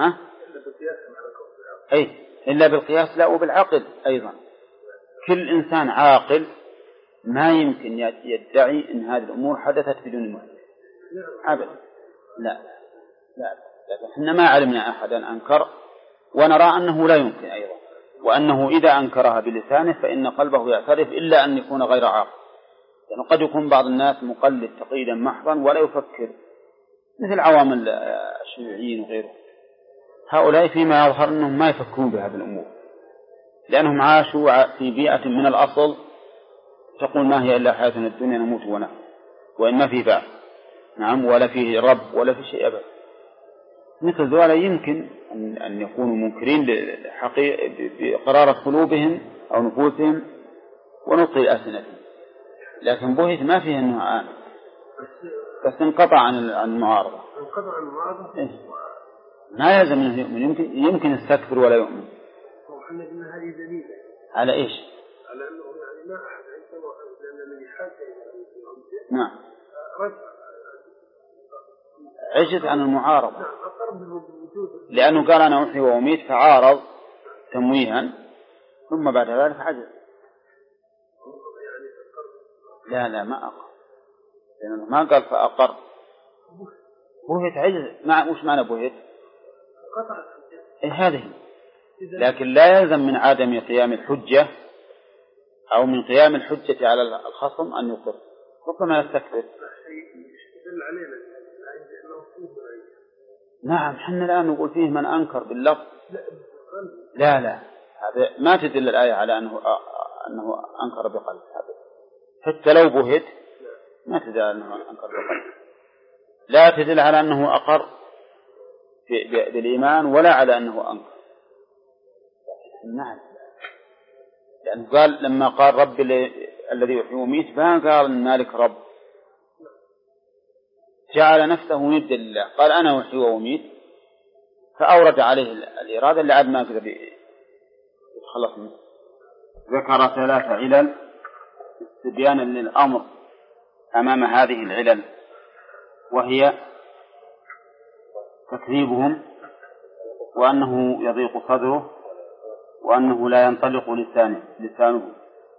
إلا بالقياس لا وبالعقل أيضا. كل إنسان عاقل ما يمكن يدعي أن هذه الأمور حدثت بدون محدث أبدا. لا لكن احنا ما علمنا أحدا أنكر، ونرى أنه لا يمكن أيضا، وأنه إذا أنكرها بلسانه فإن قلبه يعترف إلا أن يكون غير عاقل. يعني قد يكون بعض الناس مقلد تقليدا محضا ولا يفكر، مثل عوام الشيوعيين وغيره. هؤلاء فيما يظهر أنهم ما يفكرون بهذه الأمور، لأنهم عاشوا في بيئة من الأصل تقول ما هي إلا حياتنا الدنيا نموت ونحن، وإن ما في بعث نعم ولا فيه رب ولا في شيء أبدا. مثل ذولا يمكن أن يكونوا منكرين بقرارة قلوبهم أو نفوسهم ونطق ألسنتهم، لكن بوهيت ما فيه أنه بس انقطع عن المعارضة. ما يلزم أنه يؤمن، يمكن يستكبر ولا يؤمن. وحنا قلنا هذه دليل على إيش؟ على أنه يعني ما أحد عندما لأن الذي حاجة نعم عجز عن المعارضة، لأنه قال أنا أحيي وأميت فعارض تمويها، ثم بعد ذلك عجز. لا ما أقر، لأنه ما قال فأقر. بوهت عجز. وش معنى بوهت؟ هذه. لكن لا يلزم من عدم قيام الحجة أو من قيام الحجة على الخصم أن يقر، ربما يستكبر. نعم حنا الآن نقول فيه من أنكر باللفظ. لا هذا ما تدل الآية على أنه أنكر بقلب، حتى لو بهت ما تدل على أنه أنكر بقلب، لا تدل على أنه أقر بالإيمان ولا على أنه أنكر. نعم لأنه قال لما قال رب الذي يحيي ويميت ما قال مالك رب، جعل نفسه ند لله، قال أنا أحيي وأميت، فأورد عليه الإرادة اللي عاد ما قدر يتخلص منه. ذكر 3 علل استبيانا للأمر أمام هذه العلل، وهي تكذيبهم، وأنه يضيق صدره، وأنه لا ينطلق لسانه.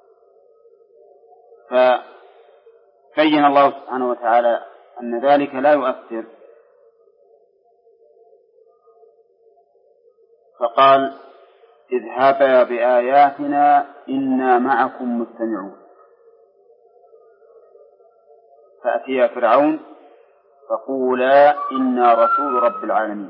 فبين الله سبحانه وتعالى أن ذلك لا يؤثر، فقال اذهبا بآياتنا إنا معكم مستمعون. فأتيا فرعون فقولا إنا رسول رب العالمين،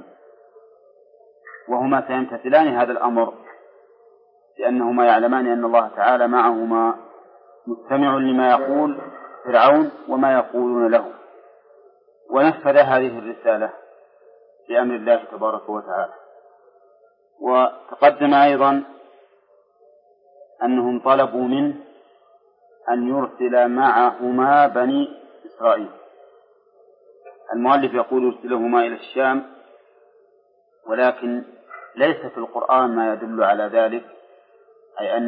وهما سيمتثلان هذا الأمر لأنهما يعلمان أن الله تعالى معهما مستمع لما يقول فرعون وما يقولون له، ونفذ هذه الرسالة بأمر الله تبارك وتعالى. وتقدم أيضا أنهم طلبوا منه أن يرسل معهما بني إسرائيل. المؤلف يقول يرسلهما إلى الشام، ولكن ليس في القرآن ما يدل على ذلك، أي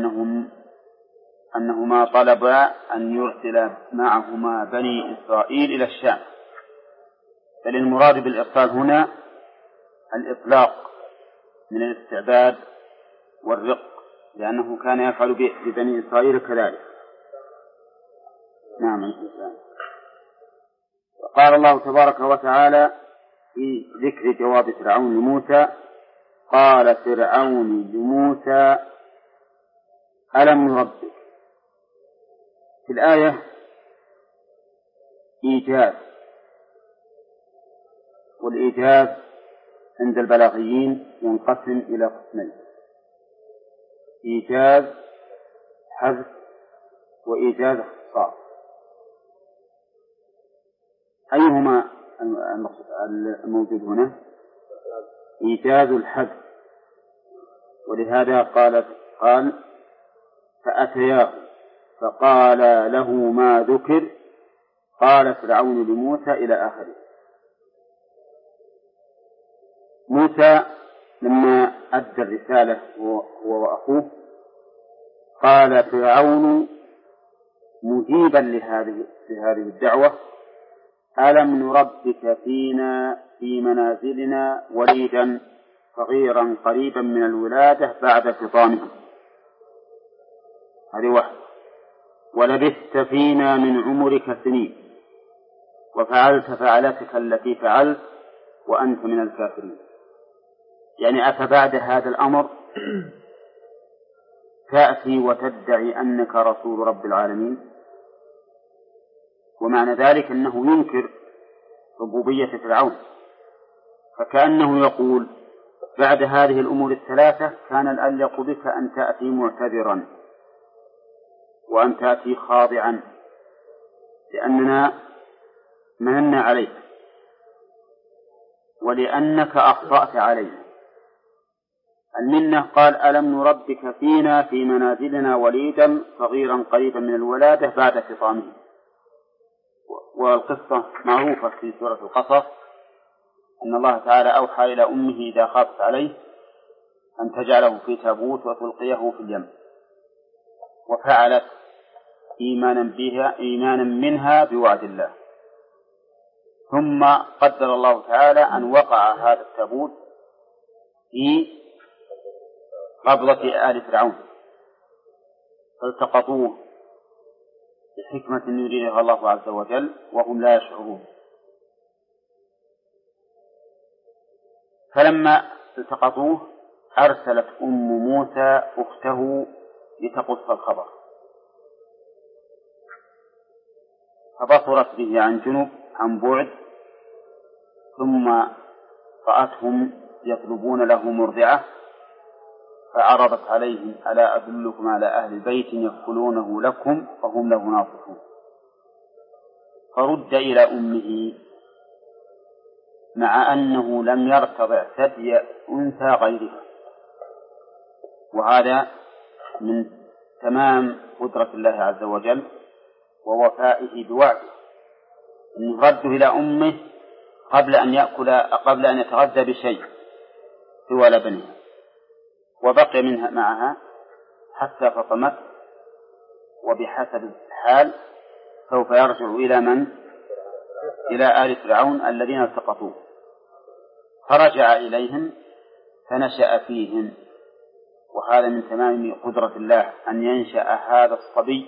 أنهما طلبا أن يرسل معهما بني إسرائيل إلى الشام، بل المراد بالإرسال هنا الإطلاق من الاستعباد والرق لأنه كان يفعل ببني إسرائيل كذلك. نعم. قال الله تبارك وتعالى في ذكر جواب فرعون لموسى: قال فرعون لموسى: ألم نربك. في الآية إيجاز، والإيجاز عند البلاغيين ينقسم إلى قسمين: إيجاز حذف وإيجاز اختصاص. أيهما الموجود هنا؟ إيجاز الحذف، ولهذا قال فأتياه فقال له ما ذكر قال فرعون لموسى إلى آخره. موسى لما أدى الرسالة هو وأخوه قال فرعون مجيبا لهذه الدعوة: ألم نربك فينا في منازلنا وليدا صغيرا قريبا من الولادة بعد فطامه. هذه واحدة. ولبثت فينا من عمرك سنين وفعلت فعلتك التي فعلت وأنت من الكافرين. يعني أفبعد هذا الأمر تأتي وتدعي أنك رسول رب العالمين؟ ومعنى ذلك أنه ينكر ربوبية فرعون، فكأنه يقول بعد هذه الأمور الثلاثة كان الأليق بك أن تأتي معتذرا وأن تأتي خاضعا، لأننا مننا عليك ولأنك أخطأت علينا. المنة قال: ألم نربك فينا في منازلنا وليدا صغيرا قريبا من الولادة بعد فطامه. والقصة معروفة في سورة القصص أن الله تعالى أوحى إلى أمه إذا خافت عليه أن تجعله في تابوت وتلقيه في اليم، وفعلت إيمانا منها بوعد الله. ثم قدر الله تعالى أن وقع هذا التابوت في قبضة آل فرعون فالتقطوه بحكمة يريدها الله عز وجل وهم لا يشعرون. فلما التقطوه أرسلت أم موسى أخته لتقص الخبر، فبصرت به عن جنب عن بعد، ثم رأتهم يطلبون له مرضعة فعرضت عليهم: ألا أدلكم على أهل بيت يكفلونه لكم وهم له ناصحون. فرد إلى أمه مع أنه لم يرتضع ثدي أنثى غيرها، وهذا من تمام قدرة الله عز وجل ووفائه بوعده، أنه رد إلى أمه قبل أن يتغذى بشيء سوى لبنها، وبقي منها معها حتى فطمت. وبحسب الحال سوف يرجع إلى من؟ إلى آل فرعون الذين التقطوه، فرجع إليهم فنشأ فيهم. وهذا من تمام قدرة الله أن ينشأ هذا الصبي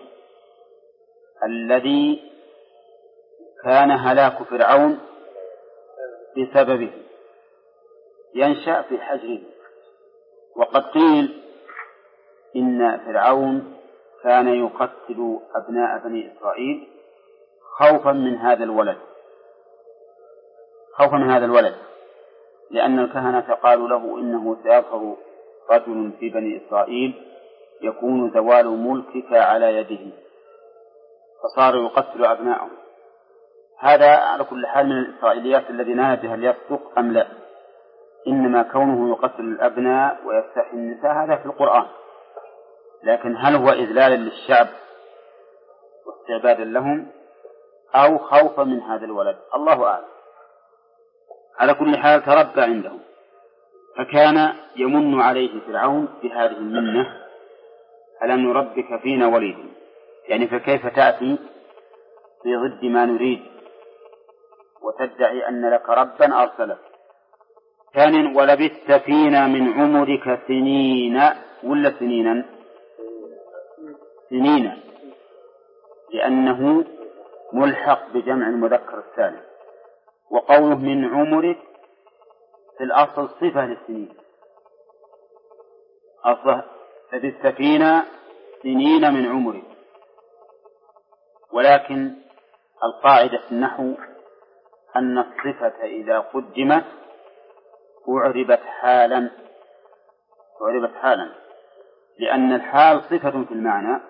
الذي كان هلاك فرعون بسببه، ينشأ في حجره. وقد قيل إن فرعون كان يقتل أبناء بني إسرائيل خوفا من هذا الولد، لأن الكهنة قالوا له: إنه سيظهر رجل في بني إسرائيل يكون زوال ملكك على يده، فصار يقتل أبناءه. هذا على كل حال من الإسرائيليات الذي لا ندري هل يصدق أم لا، إنما كونه يقتل الأبناء ويستحيي النساء هذا في القرآن، لكن هل هو إذلالا للشعب واستعبادا لهم أو خوفا من هذا الولد؟ الله أعلم. على كل حال تربى عندهم، فكان يمن عليه فرعون بهذه المنة: ألم نربك فينا وليدا، يعني فكيف تأتي في ضد ما نريد وتدعي أن لك ربا أرسلك. ثانيا: ولبثت فينا من عمرك سنين ولا سنينا؟ سنين لأنه ملحق بجمع المذكر السالم. وقوله من عمرك في الأصل صفة للسنين، أصله في السفينة سنين من عمرك، ولكن القاعدة في النحو أن الصفة إذا قدمت أعربت حالا، لأن الحال صفة في المعنى،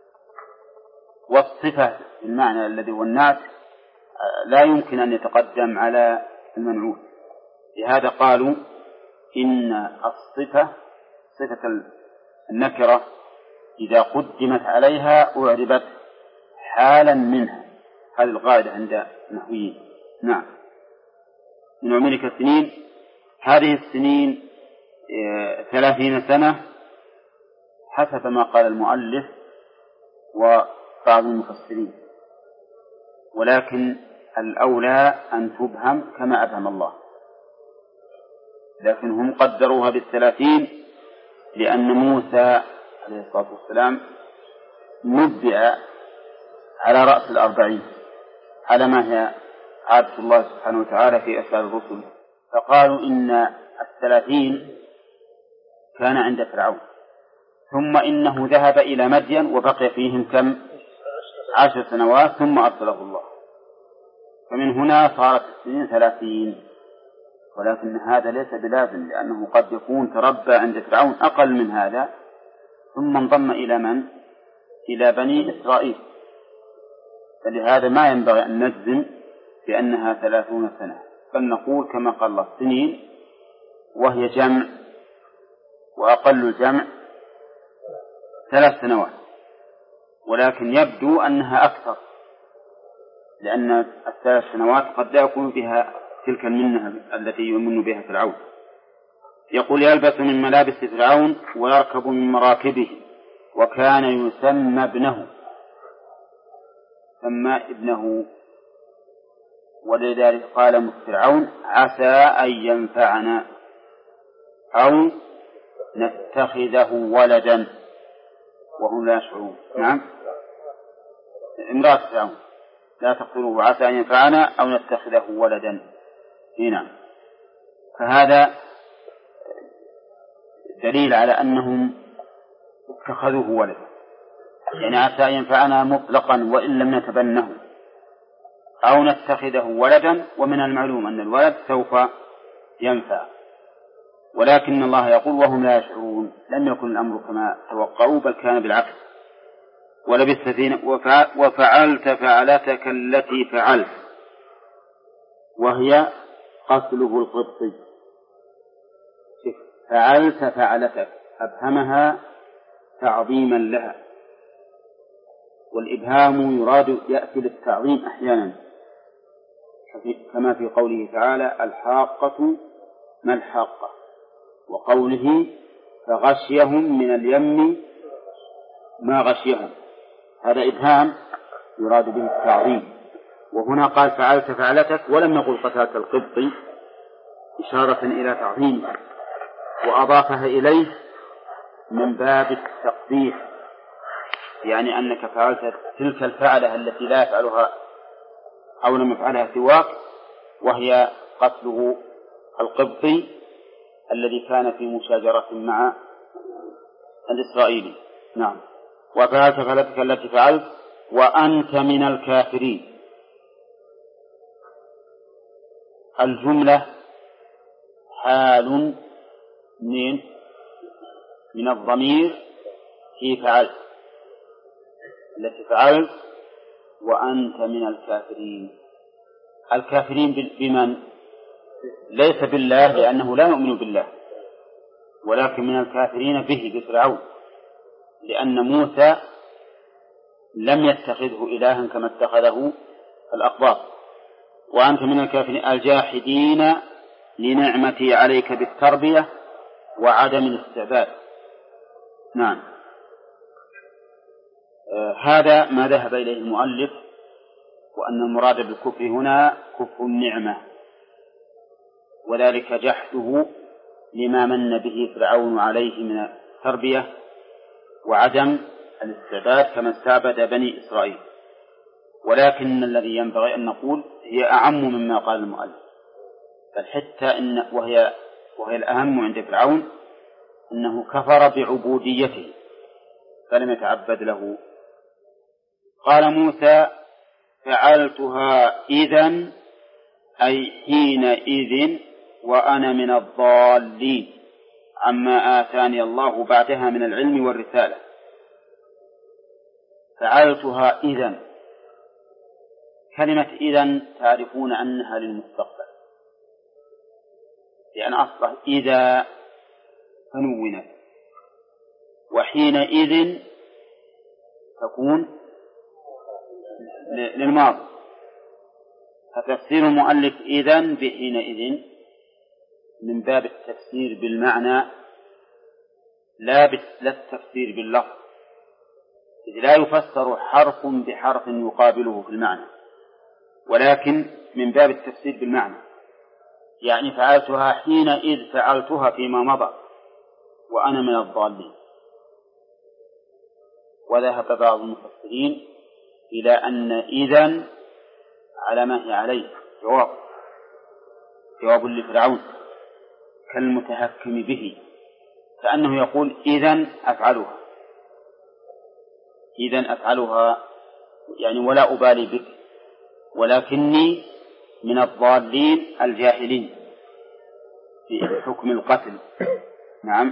والصفة في المعنى الذي هو النعت لا يمكن أن يتقدم على المنعوت. لهذا قالوا إن الصفة صفة النكرة إذا قدمت عليها أعربت حالا منها. هذه القاعدة عند النحويين. نعم. من عمرك سنين، هذه السنين 30 سنة حسب ما قال المؤلف وبعض المفسرين، ولكن الأولى أن تبهم كما أبهم الله، لكن هم قدروها ب30 لأن موسى عليه الصلاة والسلام نبئ على رأس 40 على ما هي عادة الله سبحانه وتعالى في أسباب الرسل، فقالوا إن 30 كان عند فرعون، ثم إنه ذهب إلى مدين وبقي فيهم كم 10 سنوات ثم أرسله الله، فمن هنا صارت السنين 30. ولكن هذا ليس بلازم، لأنه قد يكون تربى عند فرعون أقل من هذا ثم انضم إلى من؟ إلى بني إسرائيل، فلهذا ما ينبغي أن نجزم بأنها 30 سنة، بل نقول كما قال الله سنين، وهي جمع، وأقل الجمع 3 سنوات، ولكن يبدو أنها أكثر، لأن 3 سنوات قد لا يكون بها تلك المنة التي يمن بها فرعون. يقول يلبس من ملابس فرعون ويركب من مراكبه، وكان يسمى ابنه، سمى ابنه، ولذلك قال فرعون عسى أن ينفعنا أو نتخذه ولدا وهم لا يشعرون. نعم، امرأة فرعون لا تقتلوه عسى أن ينفعنا أو نتخذه ولدا هنا، فهذا دليل على أنهم اتخذوه ولدا، يعني عسى أن ينفعنا مطلقا وإن لم نتبنه، أو نتخذه ولدا، ومن المعلوم أن الولد سوف ينفع، ولكن الله يقول وهم لا يشعرون، لم يكن الأمر كما توقعوا بل كان بالعكس. ولبثت فينا وفعلت فعلتك التي فعلت، وهي قتله القبطي. فعلت فعلتك أبهمها تعظيما لها، والإبهام يراد يأتي للتعظيم أحيانا، كما في قوله تعالى الحاقة ما الحاقة، وقوله فغشيهم من اليم ما غشيهم، هذا إبهام يراد به التعظيم. وهنا قال فعلت فعلتك ولم يقل قتلت القبطي إشارة إلى تعظيمه، وأضافها إليه من باب التقبيح، يعني أنك فعلت تلك الفعلة التي لا يفعلها أو لم يفعلها سواك، وهي قتله القبطي الذي كان في مشاجرة مع الإسرائيلي. نعم. وفعلت فعلتك التي فعلت وأنت من الكافرين. الجملة حال من الضمير في فعلت التي فعلت وأنت من الكافرين. الكافرين بمن؟ ليس بالله لأنه لا يؤمن بالله، ولكن من الكافرين به بفرعون، لأن موسى لم يتخذه إلها كما اتخذه الأقباط. وأنت من الكافرين الجاحدين لنعمتي عليك بالتربية وعدم الاستعباد. نعم. هذا ما ذهب إليه المؤلف، وأن المراد بالكفر هنا كفر النعمة، وذلك جحده لما من به فرعون عليه من التربية وعدم الاستعباد كما استعبد بني إسرائيل، ولكن الذي ينبغي أن نقول هي أعم مما قال المؤلف، بل حتى وهي الأهم عند فرعون أنه كفر بعبوديته فلم يتعبد له. قال موسى: فعلتها إذن أي حينئذ وأنا من الضالين عما آتاني الله بعدها من العلم والرسالة. فعلتها إذن، كلمة إذن تعرفون أنها للمستقبل، لأن أصله إذا فنونت، وحينئذ تكون للماضي، فتفسير المؤلف إذن بحينئذ من باب التفسير بالمعنى لا التفسير باللفظ، إذ لا يفسر حرف بحرف يقابله في المعنى، ولكن من باب التفسير بالمعنى، يعني فعلتها حينئذ فعلتها فيما مضى وأنا من الضالين. وذهب بعض المفسرين إلى أن إذن على ما هي عليه جواب لفرعون كالمتهكم به، كأنه يقول إذن أفعلها يعني ولا أبالي بك، ولكني من الضالين الجاهلين في حكم القتل. نعم،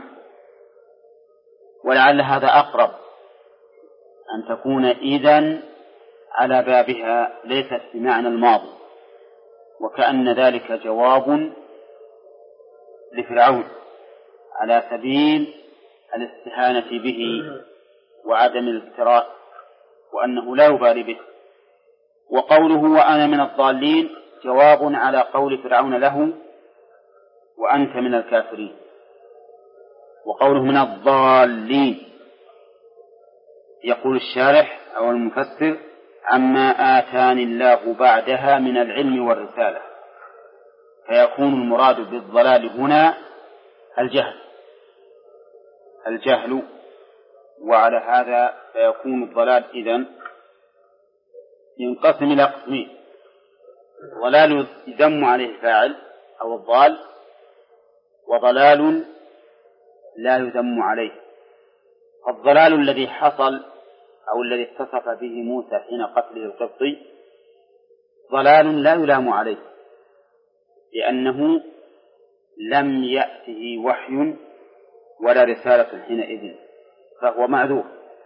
ولعل هذا أقرب أن تكون إذن على بابها ليست بمعنى الماضي، وكأن ذلك جواب لفرعون على سبيل الاستهانة به وعدم الافتراء، وأنه لا يبالي به. وقوله وأنا من الضالين جواب على قول فرعون له وأنت من الكافرين. وقوله من الضالين يقول الشارح أو المفسر عما آتاني الله بعدها من العلم والرسالة، فيكون المراد بالضلال هنا الجهل، وعلى هذا فيكون الضلال إذن ينقسم إلى قسمين: ضلال يذم عليه الفاعل أو الضال، وضلال لا يذم عليه. الضلال الذي حصل أو الذي اتصف به موسى حين قتله القبطي ضلال لا يلام عليه، لأنه لم يأته وحي ولا رسالة حينئذ، فهو معذور.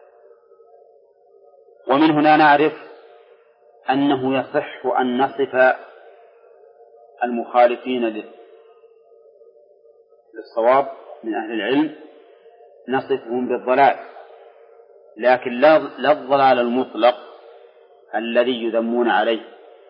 ومن هنا نعرف أنه يصح أن نصف المخالفين للصواب من أهل العلم نصفهم بالضلال، لكن لا الضلال المطلق الذي يذمون عليه.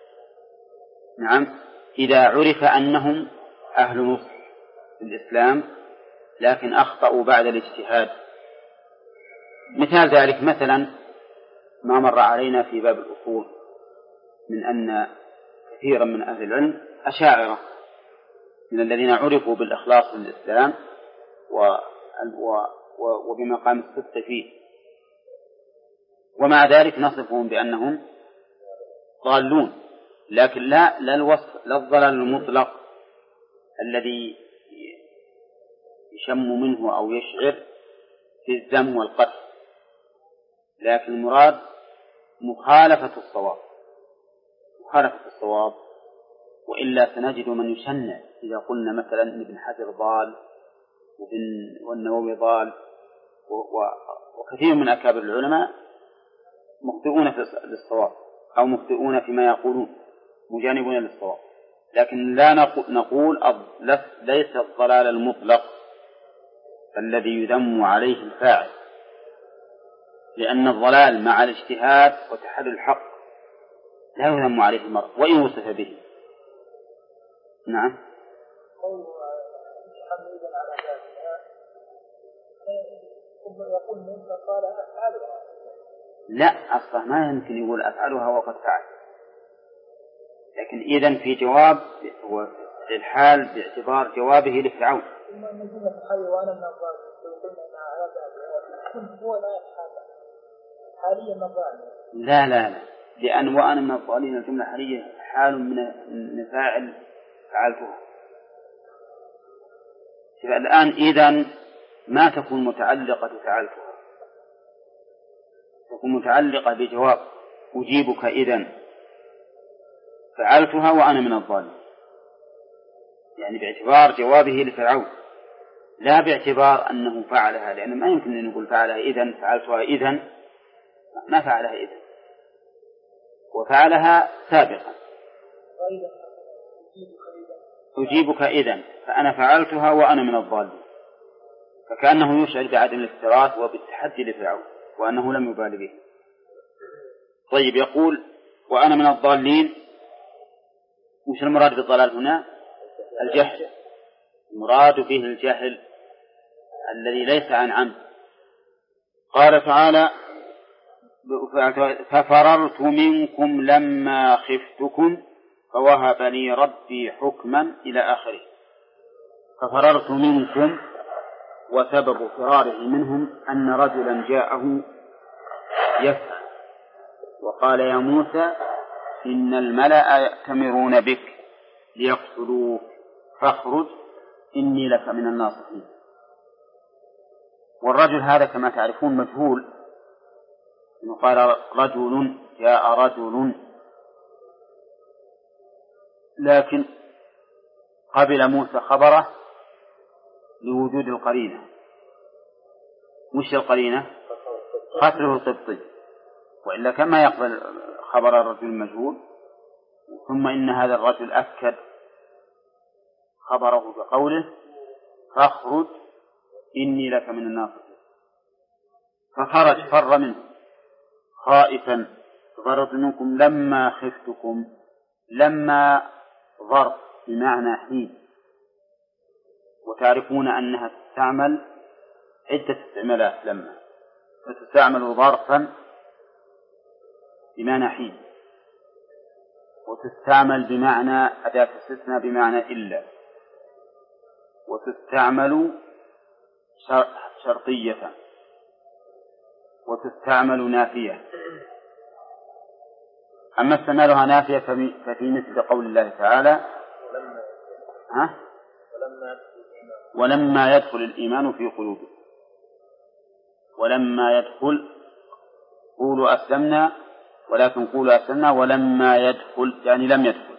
نعم، إذا عرف أنهم أهل نصح في الإسلام لكن أخطأوا بعد الاجتهاد. مثال ذلك مثلا ما مر علينا في باب الأصول من أن كثيرا من أهل العلم أشاعرة من الذين عرفوا بالإخلاص للإسلام وبمقام الصدق فيه، ومع ذلك نصفهم بأنهم ضالون، لكن لا الضلال المطلق الذي يشم منه أو يشعر في الذم والقتل، لكن المراد مخالفة الصواب. وإلا سنجد من يشنع إذا قلنا مثلا ابن حجر ضال والنووي ضال وكثير من أكابر العلماء مخطئون للصواب أو مخطئون فيما يقولون مجانبون للصواب، لكن لا نقول ليس الضلال المطلق الذي يذم عليه الفاعل، لأن الضلال مع الاجتهاد وتحري الحق لا يذم عليه المرء وإن وصف به. نعم. لا، أصلا ما يمكن يقول أفعلها وقد فعل، لكن إذن في جواب للحال باعتبار جوابه لفرعون. حاليا مضارع. لا لا لا، لأن وأنا من الضالين الجملة حالية حال من فاعل فعلتها. الآن إذن ما تكون متعلقة فعلتها، تكون متعلقة بجواب أجيبك إذن فعلتها وأنا من الضالين، يعني باعتبار جوابه لفرعون، لا باعتبار أنه فعلها، لأن ما يمكن أن نقول فعلها إذن فعلتها إذن، ما فعلها إذن، وفعلها سابقا. أجيبك إذن فأنا فعلتها وأنا من الضالين، فكأنه يشعر بعدم الاكتراث وبالتحدي لفرعون وأنه لم يبال به. طيب، يقول وأنا من الضالين، وش المراد بالضلال هنا؟ الجهل، المراد به الجهل الذي ليس عن عمد. قال تعالى ففررت منكم لما خفتكم فوهب لي ربي حكما إلى آخره. ففررت منكم، وسبب فراره منهم أن رجلا جاءه يسأل وقال يا موسى إن الملأ يأتمرون بك ليقتلوك فاخرج إني لك من الناصحين. والرجل هذا كما تعرفون مجهول، قال رجل جاء رجل، لكن قبل موسى خبره لوجود القرينة. وش القرينة؟ قتله القبطي، وإلا كما يقبل خبر الرجل المجهول. ثم إن هذا الرجل أكد خبره بقوله فاخرج إني لك من الناصحين، فخرج فر منه خائفا. فررت منكم لما خفتكم، لما ظرف بمعنى حين، وتعرفون أنها تستعمل عدة استعمالات، لما فتستعمل ظرفا بمعنى حين، وتستعمل بمعنى أداة استثناء بمعنى إلا، وتستعمل شرطية، وتستعمل نافية. أما استعمالها نافية ففي مثل قول الله تعالى ولما يدخل الإيمان في قلوبكم. ولما يدخل قولوا أسلمنا، ولكن قولوا أسلمنا ولما يدخل يعني لم يدخل.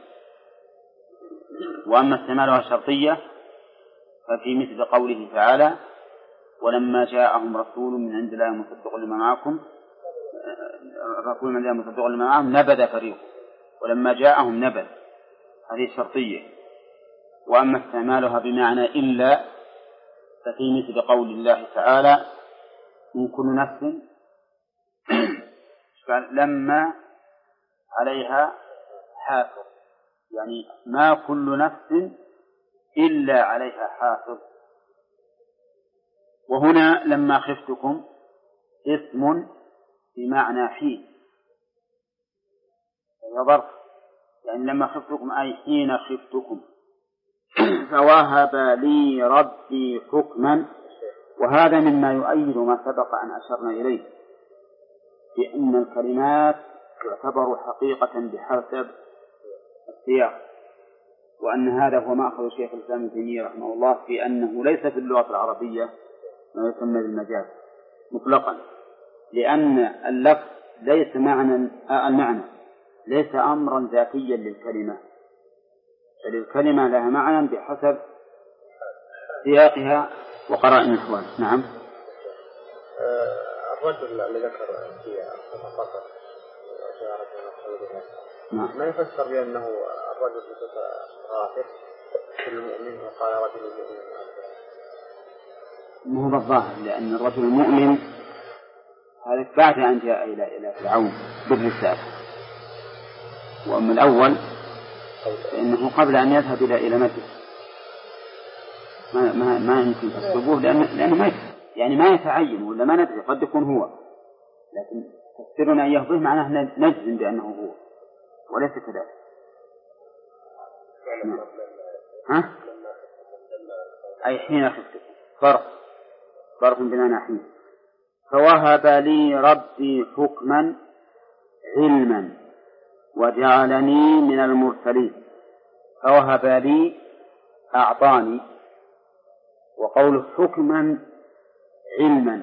وأما استعمالها شرطية ففي مثل قوله تعالى ولما جاءهم رسول من عند الله مصدق لما معكم، رسول من عند الله مصدق لما معهم نبذ فريق، ولما جاءهم نبذ، هذه شرطية. وأما استعمالها بمعنى إلا ففي مثل قول الله تعالى من كل نفس لما عليها حافظ، يعني ما كل نفس إلا عليها حافظ. وهنا لما خفتكم اسم بمعنى حين، ظرف، يعني لما خفتكم أي حين خفتكم. فوهب لي ربي حكما، وهذا مما يؤيد ما سبق أن أشرنا إليه، بأن الكلمات تعتبر حقيقة بحسب السياق، وأن هذا هو مأخذ الشيخ الإسلام ابن تيمية رحمه الله في أنه ليس في اللغة العربية ما يسمى بالمجاز مطلقا، لأن اللفظ ليس المعنى ليس أمرا ذاتيا للكلمة، بل الكلمة لها معنى بحسب سياقها وقرائن الأحوال. نعم. الرجل اللي ذكر في الخطأ ما يفسر بأنه الرجل غافر كل المؤمن وقال رجل المؤمن، ما هو بالظاهر، لأن الرجل المؤمن هذا بعد أن جاء إلى فرعون بالرسالة، وأما الأول فإنه قبل أن يذهب إلى مكة ما يمكن تصدقوه، لأنه ما يتعين ولا ما ندري، قد يكون هو، لكن تفسيرنا إياه به معناه نجزم بأنه هو وليس كذلك. أي حين خفتكم، ظرف بمعنى حين. فوهب لي ربي حكما علما وجعلني من المرسلين. فوهب لي أعطاني، وقوله حكما علما،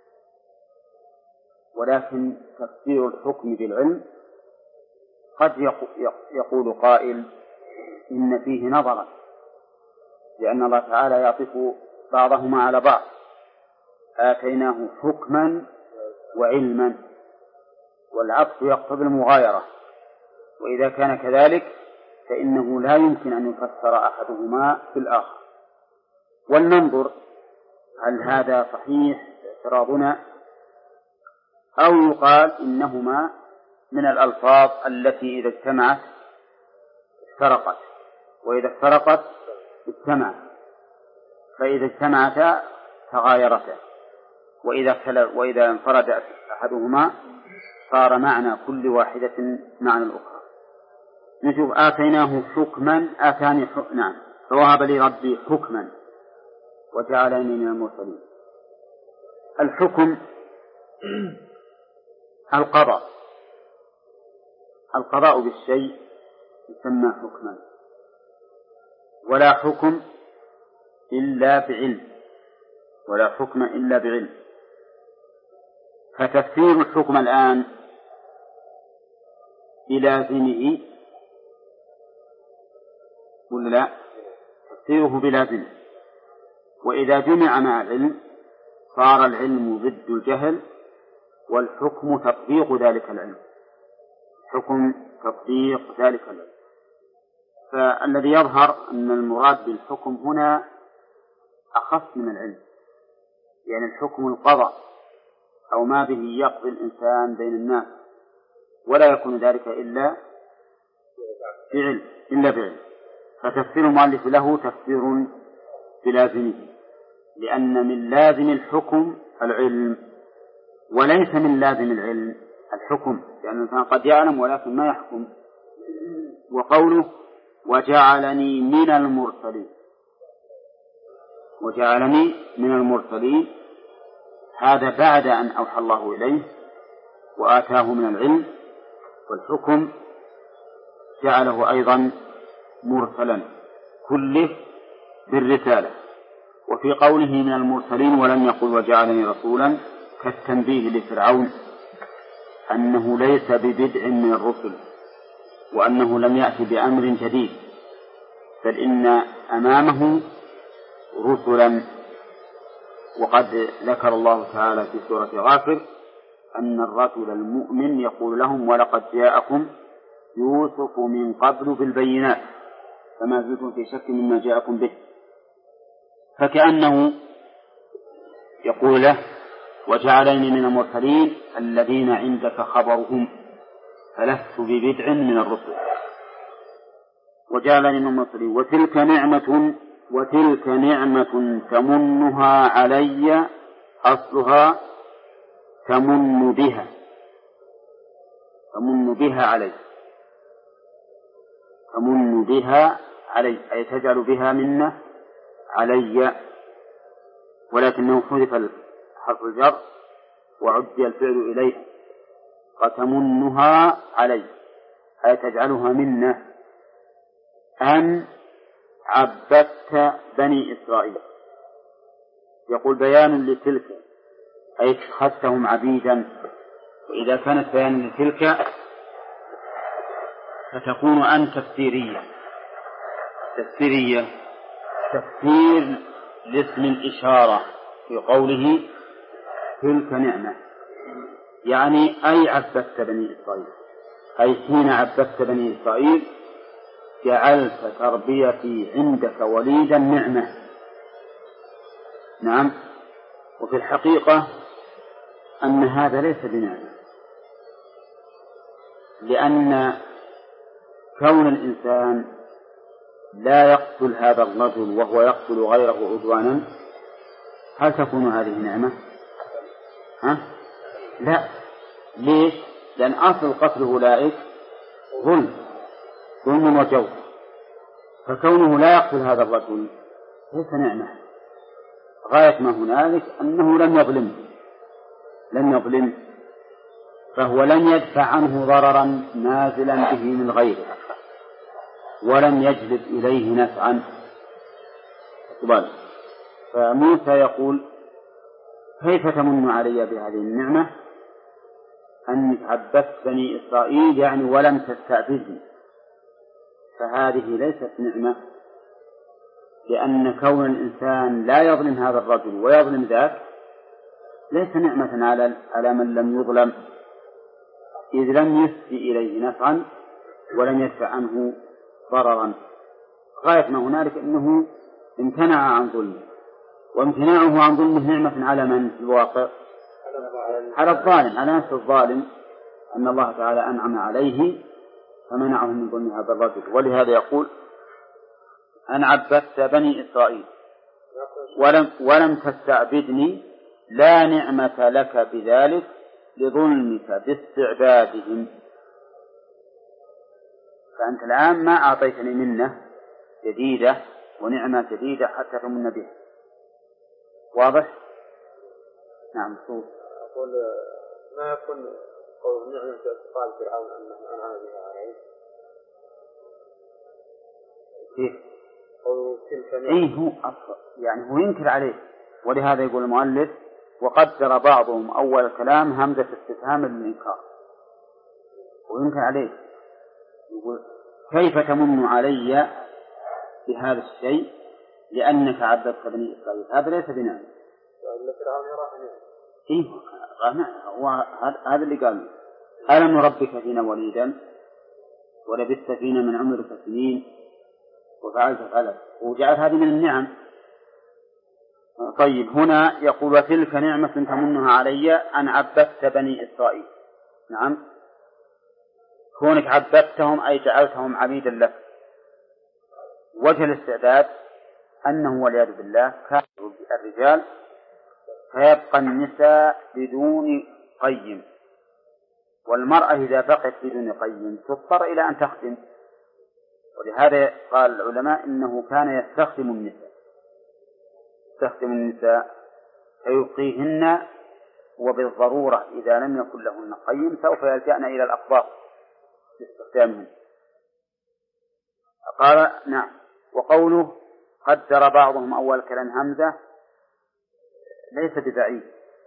ولكن تفسير الحكم بالعلم قد يقول قائل إن فيه نظرا، لأن الله تعالى يعطف بعضهما على بعض، آتيناه حكما وعلما، والعطف يقتضي المغايرة، وإذا كان كذلك فإنه لا يمكن أن يفسر أحدهما بالآخر. ولننظر هل هذا صحيح اعتراضنا، أو يقال إنهما من الألفاظ التي إذا اجتمعت افترقت، وإذا افترقت اجتمعت، فإذا اجتمعتا تغايرتا، وإذا انفرد أحدهما صار معنى كل واحدة معنى الأخرى. نشوف آتيناه حكما، آتاني نعم، فوهب لي ربي حكما وجعلني من المرسلين. الحكم القضاء بالشيء يسمى حكما، ولا حكم إلا بعلم، ولا حكم إلا بعلم. فتفسير الحكم الآن بلازمه ولا لا؟ تفسيره بلازمه، وإذا جمع مع العلم صار العلم ضد الجهل، والحكم تطبيق ذلك العلم، حكم تطبيق ذلك العلم. فالذي يظهر أن المراد بالحكم هنا أخف من العلم، يعني الحكم القضاء أو ما به يقضي الإنسان بين الناس، ولا يكون ذلك إلا بعلم. فتفسير المؤلف له تفسير بلازمه، لأن من لازم الحكم العلم، وليس من لازم العلم الحكم، لأن الإنسان قد يعلم ولكن ما يحكم. وقوله وجعلني من المرسلين، وجعلني من المرسلين، هذا بعد أن أوحى الله إليه وآتاه من العلم والحكم، جعله أيضا مرسلا كله بالرسالة. وفي قوله من المرسلين ولم يقل وجعلني رسولا كالتنبيه لفرعون أنه ليس ببدع من الرسل، وأنه لم يأتي بأمر جديد، بل إن أمامه رسلا. وقد ذكر الله تعالى في سورة غافر أن الرسول المؤمن يقول لهم ولقد جاءكم يوسف من قبل بالبينات فما زلتم في شك مما جاءكم به. فكأنه يقول له وجعلني من المرسلين الذين عندك خبرهم فلست ببدع من الرسل. وجعلني من المرسلين وتلك نعمة تمنها علي، أصلها تمن بها علي أي تجعل بها منة علي، ولكنه حذف حرف الجر وعدي الفعل إليه، فتمنها علي أي تجعلها منة أن عبدت بني إسرائيل. يقول بيان لتلك أي اتخذتهم عبيدا، وإذا كانت بيان لتلك فتكون أن تفسيرية تفسير لاسم الإشارة في قوله تلك نعمة، يعني أي عبدت بني إسرائيل، أي حين عبدت بني إسرائيل جعلت تربيتي عندك وليدا نعمة. نعم. وفي الحقيقة أن هذا ليس بنعمة، لأن كون الإنسان لا يقتل هذا الرجل وهو يقتل غيره عدوانا، هل تكون هذه نعمة؟ لا. ليش؟ لأن أصل قتل أولئك ظلم وجور، فكونه لا يقتل هذا الرجل ليس نعمة، غاية ما هنالك أنه لم يظلمه، لم يظلم فهو لم يدفع عنه ضررا نازلا به من غيره ولم يجلب إليه نفعا. فموسى يقول كيف تمن علي بهذه النعمة أنك عبدت بني إسرائيل يعني ولم تستعبدني؟ فهذه ليست نعمة، لأن كون الإنسان لا يظلم هذا الرجل ويظلم ذاك ليس نعمة على من لم يظلم، إذ لم يسدي إليه نفعا ولم يدفع عنه ضررا. غاية ما هنالك أنه امتنع عن ظلمه، وامتناعه عن ظلمه نعمة على من في الواقع؟ على الظالم، على نفس الظالم، أن الله تعالى أنعم عليه فمنعه من ظلم هذا الرجل. ولهذا يقول أن عبدت بني إسرائيل ولم تستعبدني لا نعمة لك بذلك لظلمك باستعبادهم. فأنت الآن ما أعطيتني منة جديدة ونعمة جديدة حتى تمن بها. واضح؟ نعم. أقول ما يكون قول نعمة قال فرعون أنه أنعم بها عليه كيف؟ قول تلك نعمة هو أصلا يعني هو ينكر عليه، ولهذا يقول المؤلف وقدر بعضهم أول الكلام همزة استفهام للإنكار، وينكر عليه يقول كيف تمن علي بهذا الشيء لأنك عبدت بني إسرائيل؟ هذا ليس بنعمة. فرعون يراه هذا اللي قال ألم نربك فينا وليدا ولبثت فينا من عمرك سنين وفعلت فعلت، وجعل هذه من النعم. طيب هنا يقول وتلك نعمة تمنها علي أن عبدت بني إسرائيل. نعم، كونك عبدتهم أي جعلتهم عبيدا لك. وجه الاستعداد أنه والعياذ بالله كانوا الرجال فيبقى النساء بدون قيم، والمرأة إذا بقت بدون قيم تضطر إلى أن تخدم. ولهذا قال العلماء إنه كان يستخدم النساء فيبقيهن، وبالضرورة إذا لم يكن لهن قيم سوف يلجأن إلى الأقباط لاستخدامهن. قال نعم. وقوله قدر بعضهم أول كلام همزة ليس ببعيد،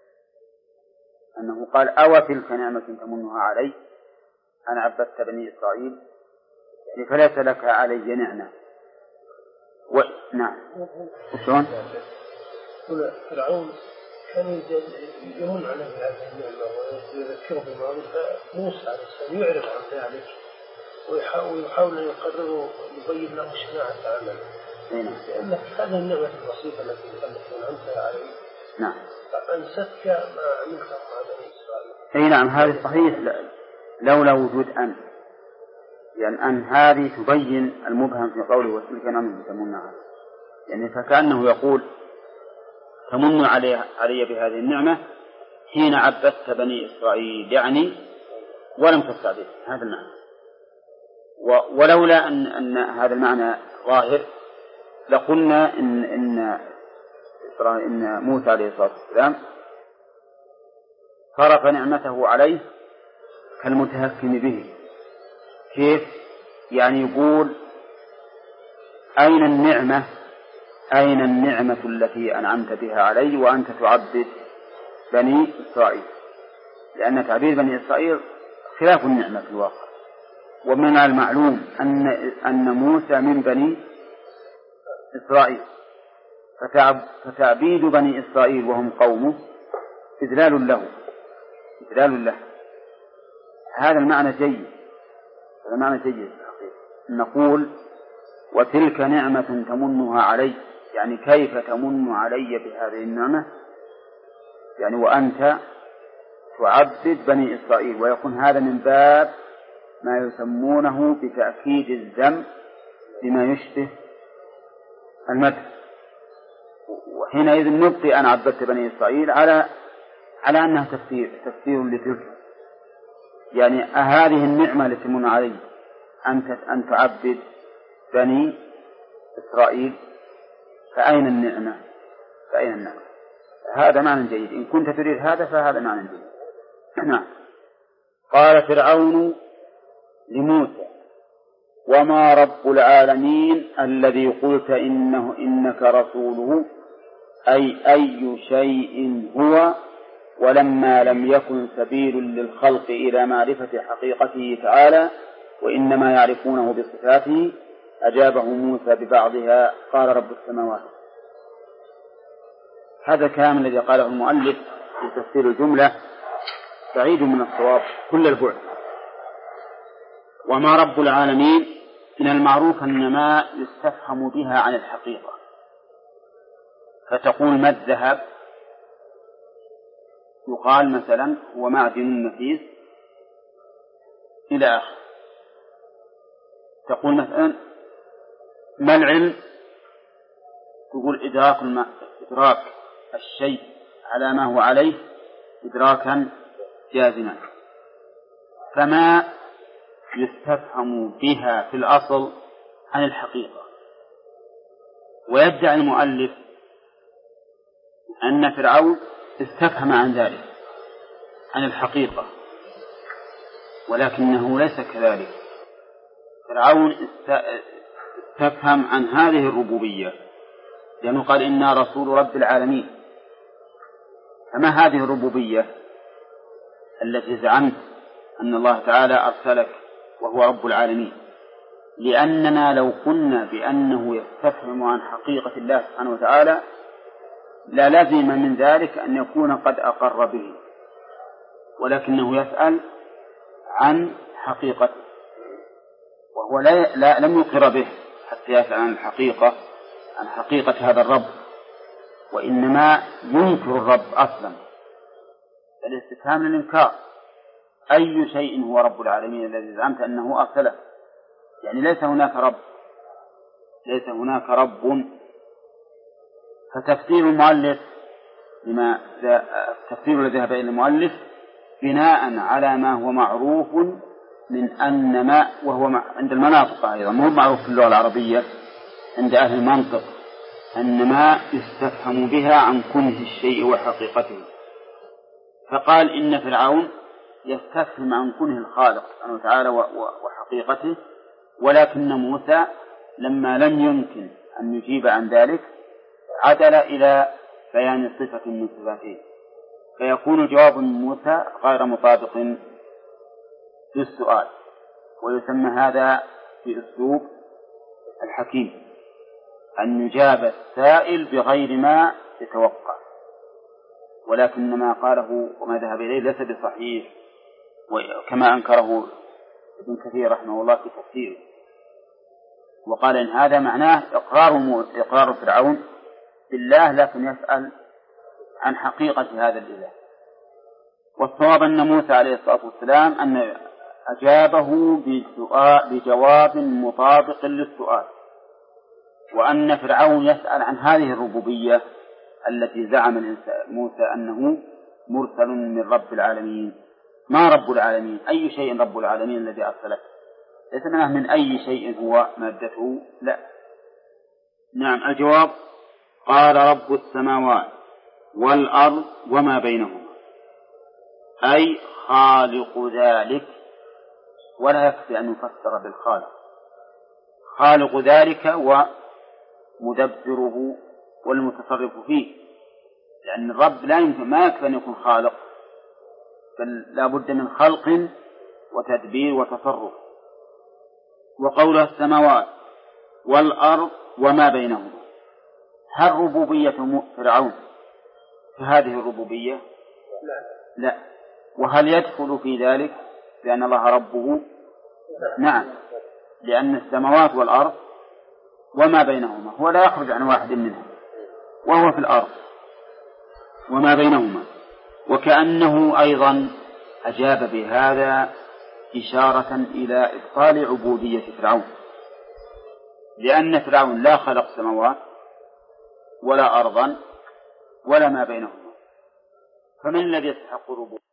أنه قال أو تلك نعمة تمنها علي أنا عبدت بني إسرائيل يعني فليس لك علي نعمة. نعم. وشون؟ فرعون كان يمن عليه هذه النعمة ويذكره بماضي، فموسى عليه السلام يعرف عن ذلك ويحاول أن يقرره يبين له شناعة عمله، لأن هذه النعمة البسيطة التي أنعمت عليه نعم أنستك ما عملت مع بني إسرائيل. أي نعم، هذا صحيح لولا وجود يعني أن هذه تبين المبهم في قوله وتلك نعمة تمن عليه، يعني فكأنه يقول تمن علي بهذه النعمة حين عبدت بني إسرائيل يعني ولم تستعبد. هذا المعنى. ولولا أن هذا المعنى ظاهر لقلنا إن موسى عليه الصلاة والسلام صرف نعمته عليه كالمتهكم به. كيف؟ يعني يقول أين النعمة التي أنعمت بها علي وأنت تعبد بني إسرائيل؟ لأن تعبيد بني إسرائيل خلاف النعمة في الواقع. ومن المعلوم أن موسى من بني إسرائيل، فتعبيد بني إسرائيل وهم قومه إذلال له. هذا المعنى جيد، نقول وتلك نعمة تمنها علي يعني كيف تمن علي بهذه النعمة، يعني وأنت تعبد بني إسرائيل، ويكون هذا من باب ما يسمونه بتأكيد الذم بما يشبه المدح. وحينئذ نبقي أن عبدت بني إسرائيل على أنها تفسير لتلك، يعني هذه النعمة التي تمن علي أن تعبد بني إسرائيل، فأين النعمة؟ هذا معنى جيد، إن كنت تريد هذا فهذا معنى جيد. نعم. قال فرعون لموسى وما رب العالمين الذي قلت إنك رسوله أي شيء هو، ولما لم يكن سبيل للخلق إلى معرفة حقيقته تعالى وإنما يعرفونه بصفاته، أجابه موسى ببعضها قال رب السماوات. هذا الكلام الذي قاله المؤلف في تفسير الجملة بعيد من الصواب كل البعد. وما رب العالمين من المعروف أن ما يستفهم بها عن الحقيقة، فتقول ما الذهب، يقال مثلا هو معدن نفيس إلى آخر. تقول مثلا ما العلم، تقول إدراك الشيء على ما هو عليه إدراكا جازما. فما يستفهم بها في الأصل عن الحقيقة. ويدعي المؤلف أن فرعون استفهم عن ذلك عن الحقيقة، ولكنه ليس كذلك. فرعون استفهم عن هذه الربوبية، لأنه قال إنا رسول رب العالمين. فما هذه الربوبية التي زعمت أن الله تعالى أرسلك وهو رب العالمين؟ لأننا لو قلنا بأنه يستفهم عن حقيقة الله سبحانه وتعالى لا لازم من ذلك أن يكون قد أقر به، ولكنه يسأل عن حقيقته، وهو لم يقر به حتى يسأل عن حقيقة هذا الرب، وإنما ينكر الرب أصلا. الاستفهام للإنكار، أي شيء هو رب العالمين الذي زعمت أنه أرسله؟ يعني ليس هناك رب. فتفسير المؤلف التفسير الذي ذهب إلى المؤلف بناء على ما هو معروف من أن ما، وهو عند المناطق أيضا مو معروف في اللغة العربية عند أهل المنطق، أن ما يستفهم بها عن كنه الشيء وحقيقته. فقال إن فرعون يستفهم عن كنه الخالق سبحانه وتعالى وحقيقته، ولكن موسى لما لم يمكن أن يجيب عن ذلك عدل إلى بيان صفة من صفاته، فيكون جواب موسى غير مطابق للسؤال، ويسمى هذا في أسلوب الحكيم أن يجاب السائل بغير ما يتوقع. ولكن ما قاله وما ذهب إليه ليس بصحيح، وكما أنكره ابن كثير رحمه الله في تفسيره، وقال إن هذا معناه إقرار فرعون بالله، لكن يسأل عن حقيقة هذا الإله. والصواب أن موسى عليه الصلاة والسلام أن أجابه بجواب مطابق للسؤال، وأن فرعون يسأل عن هذه الربوبية التي زعم موسى أنه مرسل من رب العالمين. ما رب العالمين؟ أي شيء رب العالمين الذي أرسله؟ ليس معناه من أي شيء هو مادته، لا. نعم، الجواب قال رب السماوات والأرض وما بينهما، أي خالق ذلك، ولا يكفي أن يفسر بالخالق، خالق ذلك ومدبره والمتصرف فيه، لأن الرب لا يمكن ما يكفي أن يكون خالق، بل لا بد من خلق وتدبير وتصرف. وقوله السماوات والأرض وما بينهما، هل ربوبية فرعون فهذه الربوبية؟ لا. وهل يدخل في ذلك بأن الله ربه؟ نعم، لأن السماوات والأرض وما بينهما هو لا يخرج عن واحد منهم، وهو في الأرض وما بينهما. وكأنه أيضا أجاب بهذا إشارة إلى إبطال عبودية فرعون، لأن فرعون لا خلق سماوات ولا أرضا ولا ما بينهما، فمن الذي يستحق الربوبية؟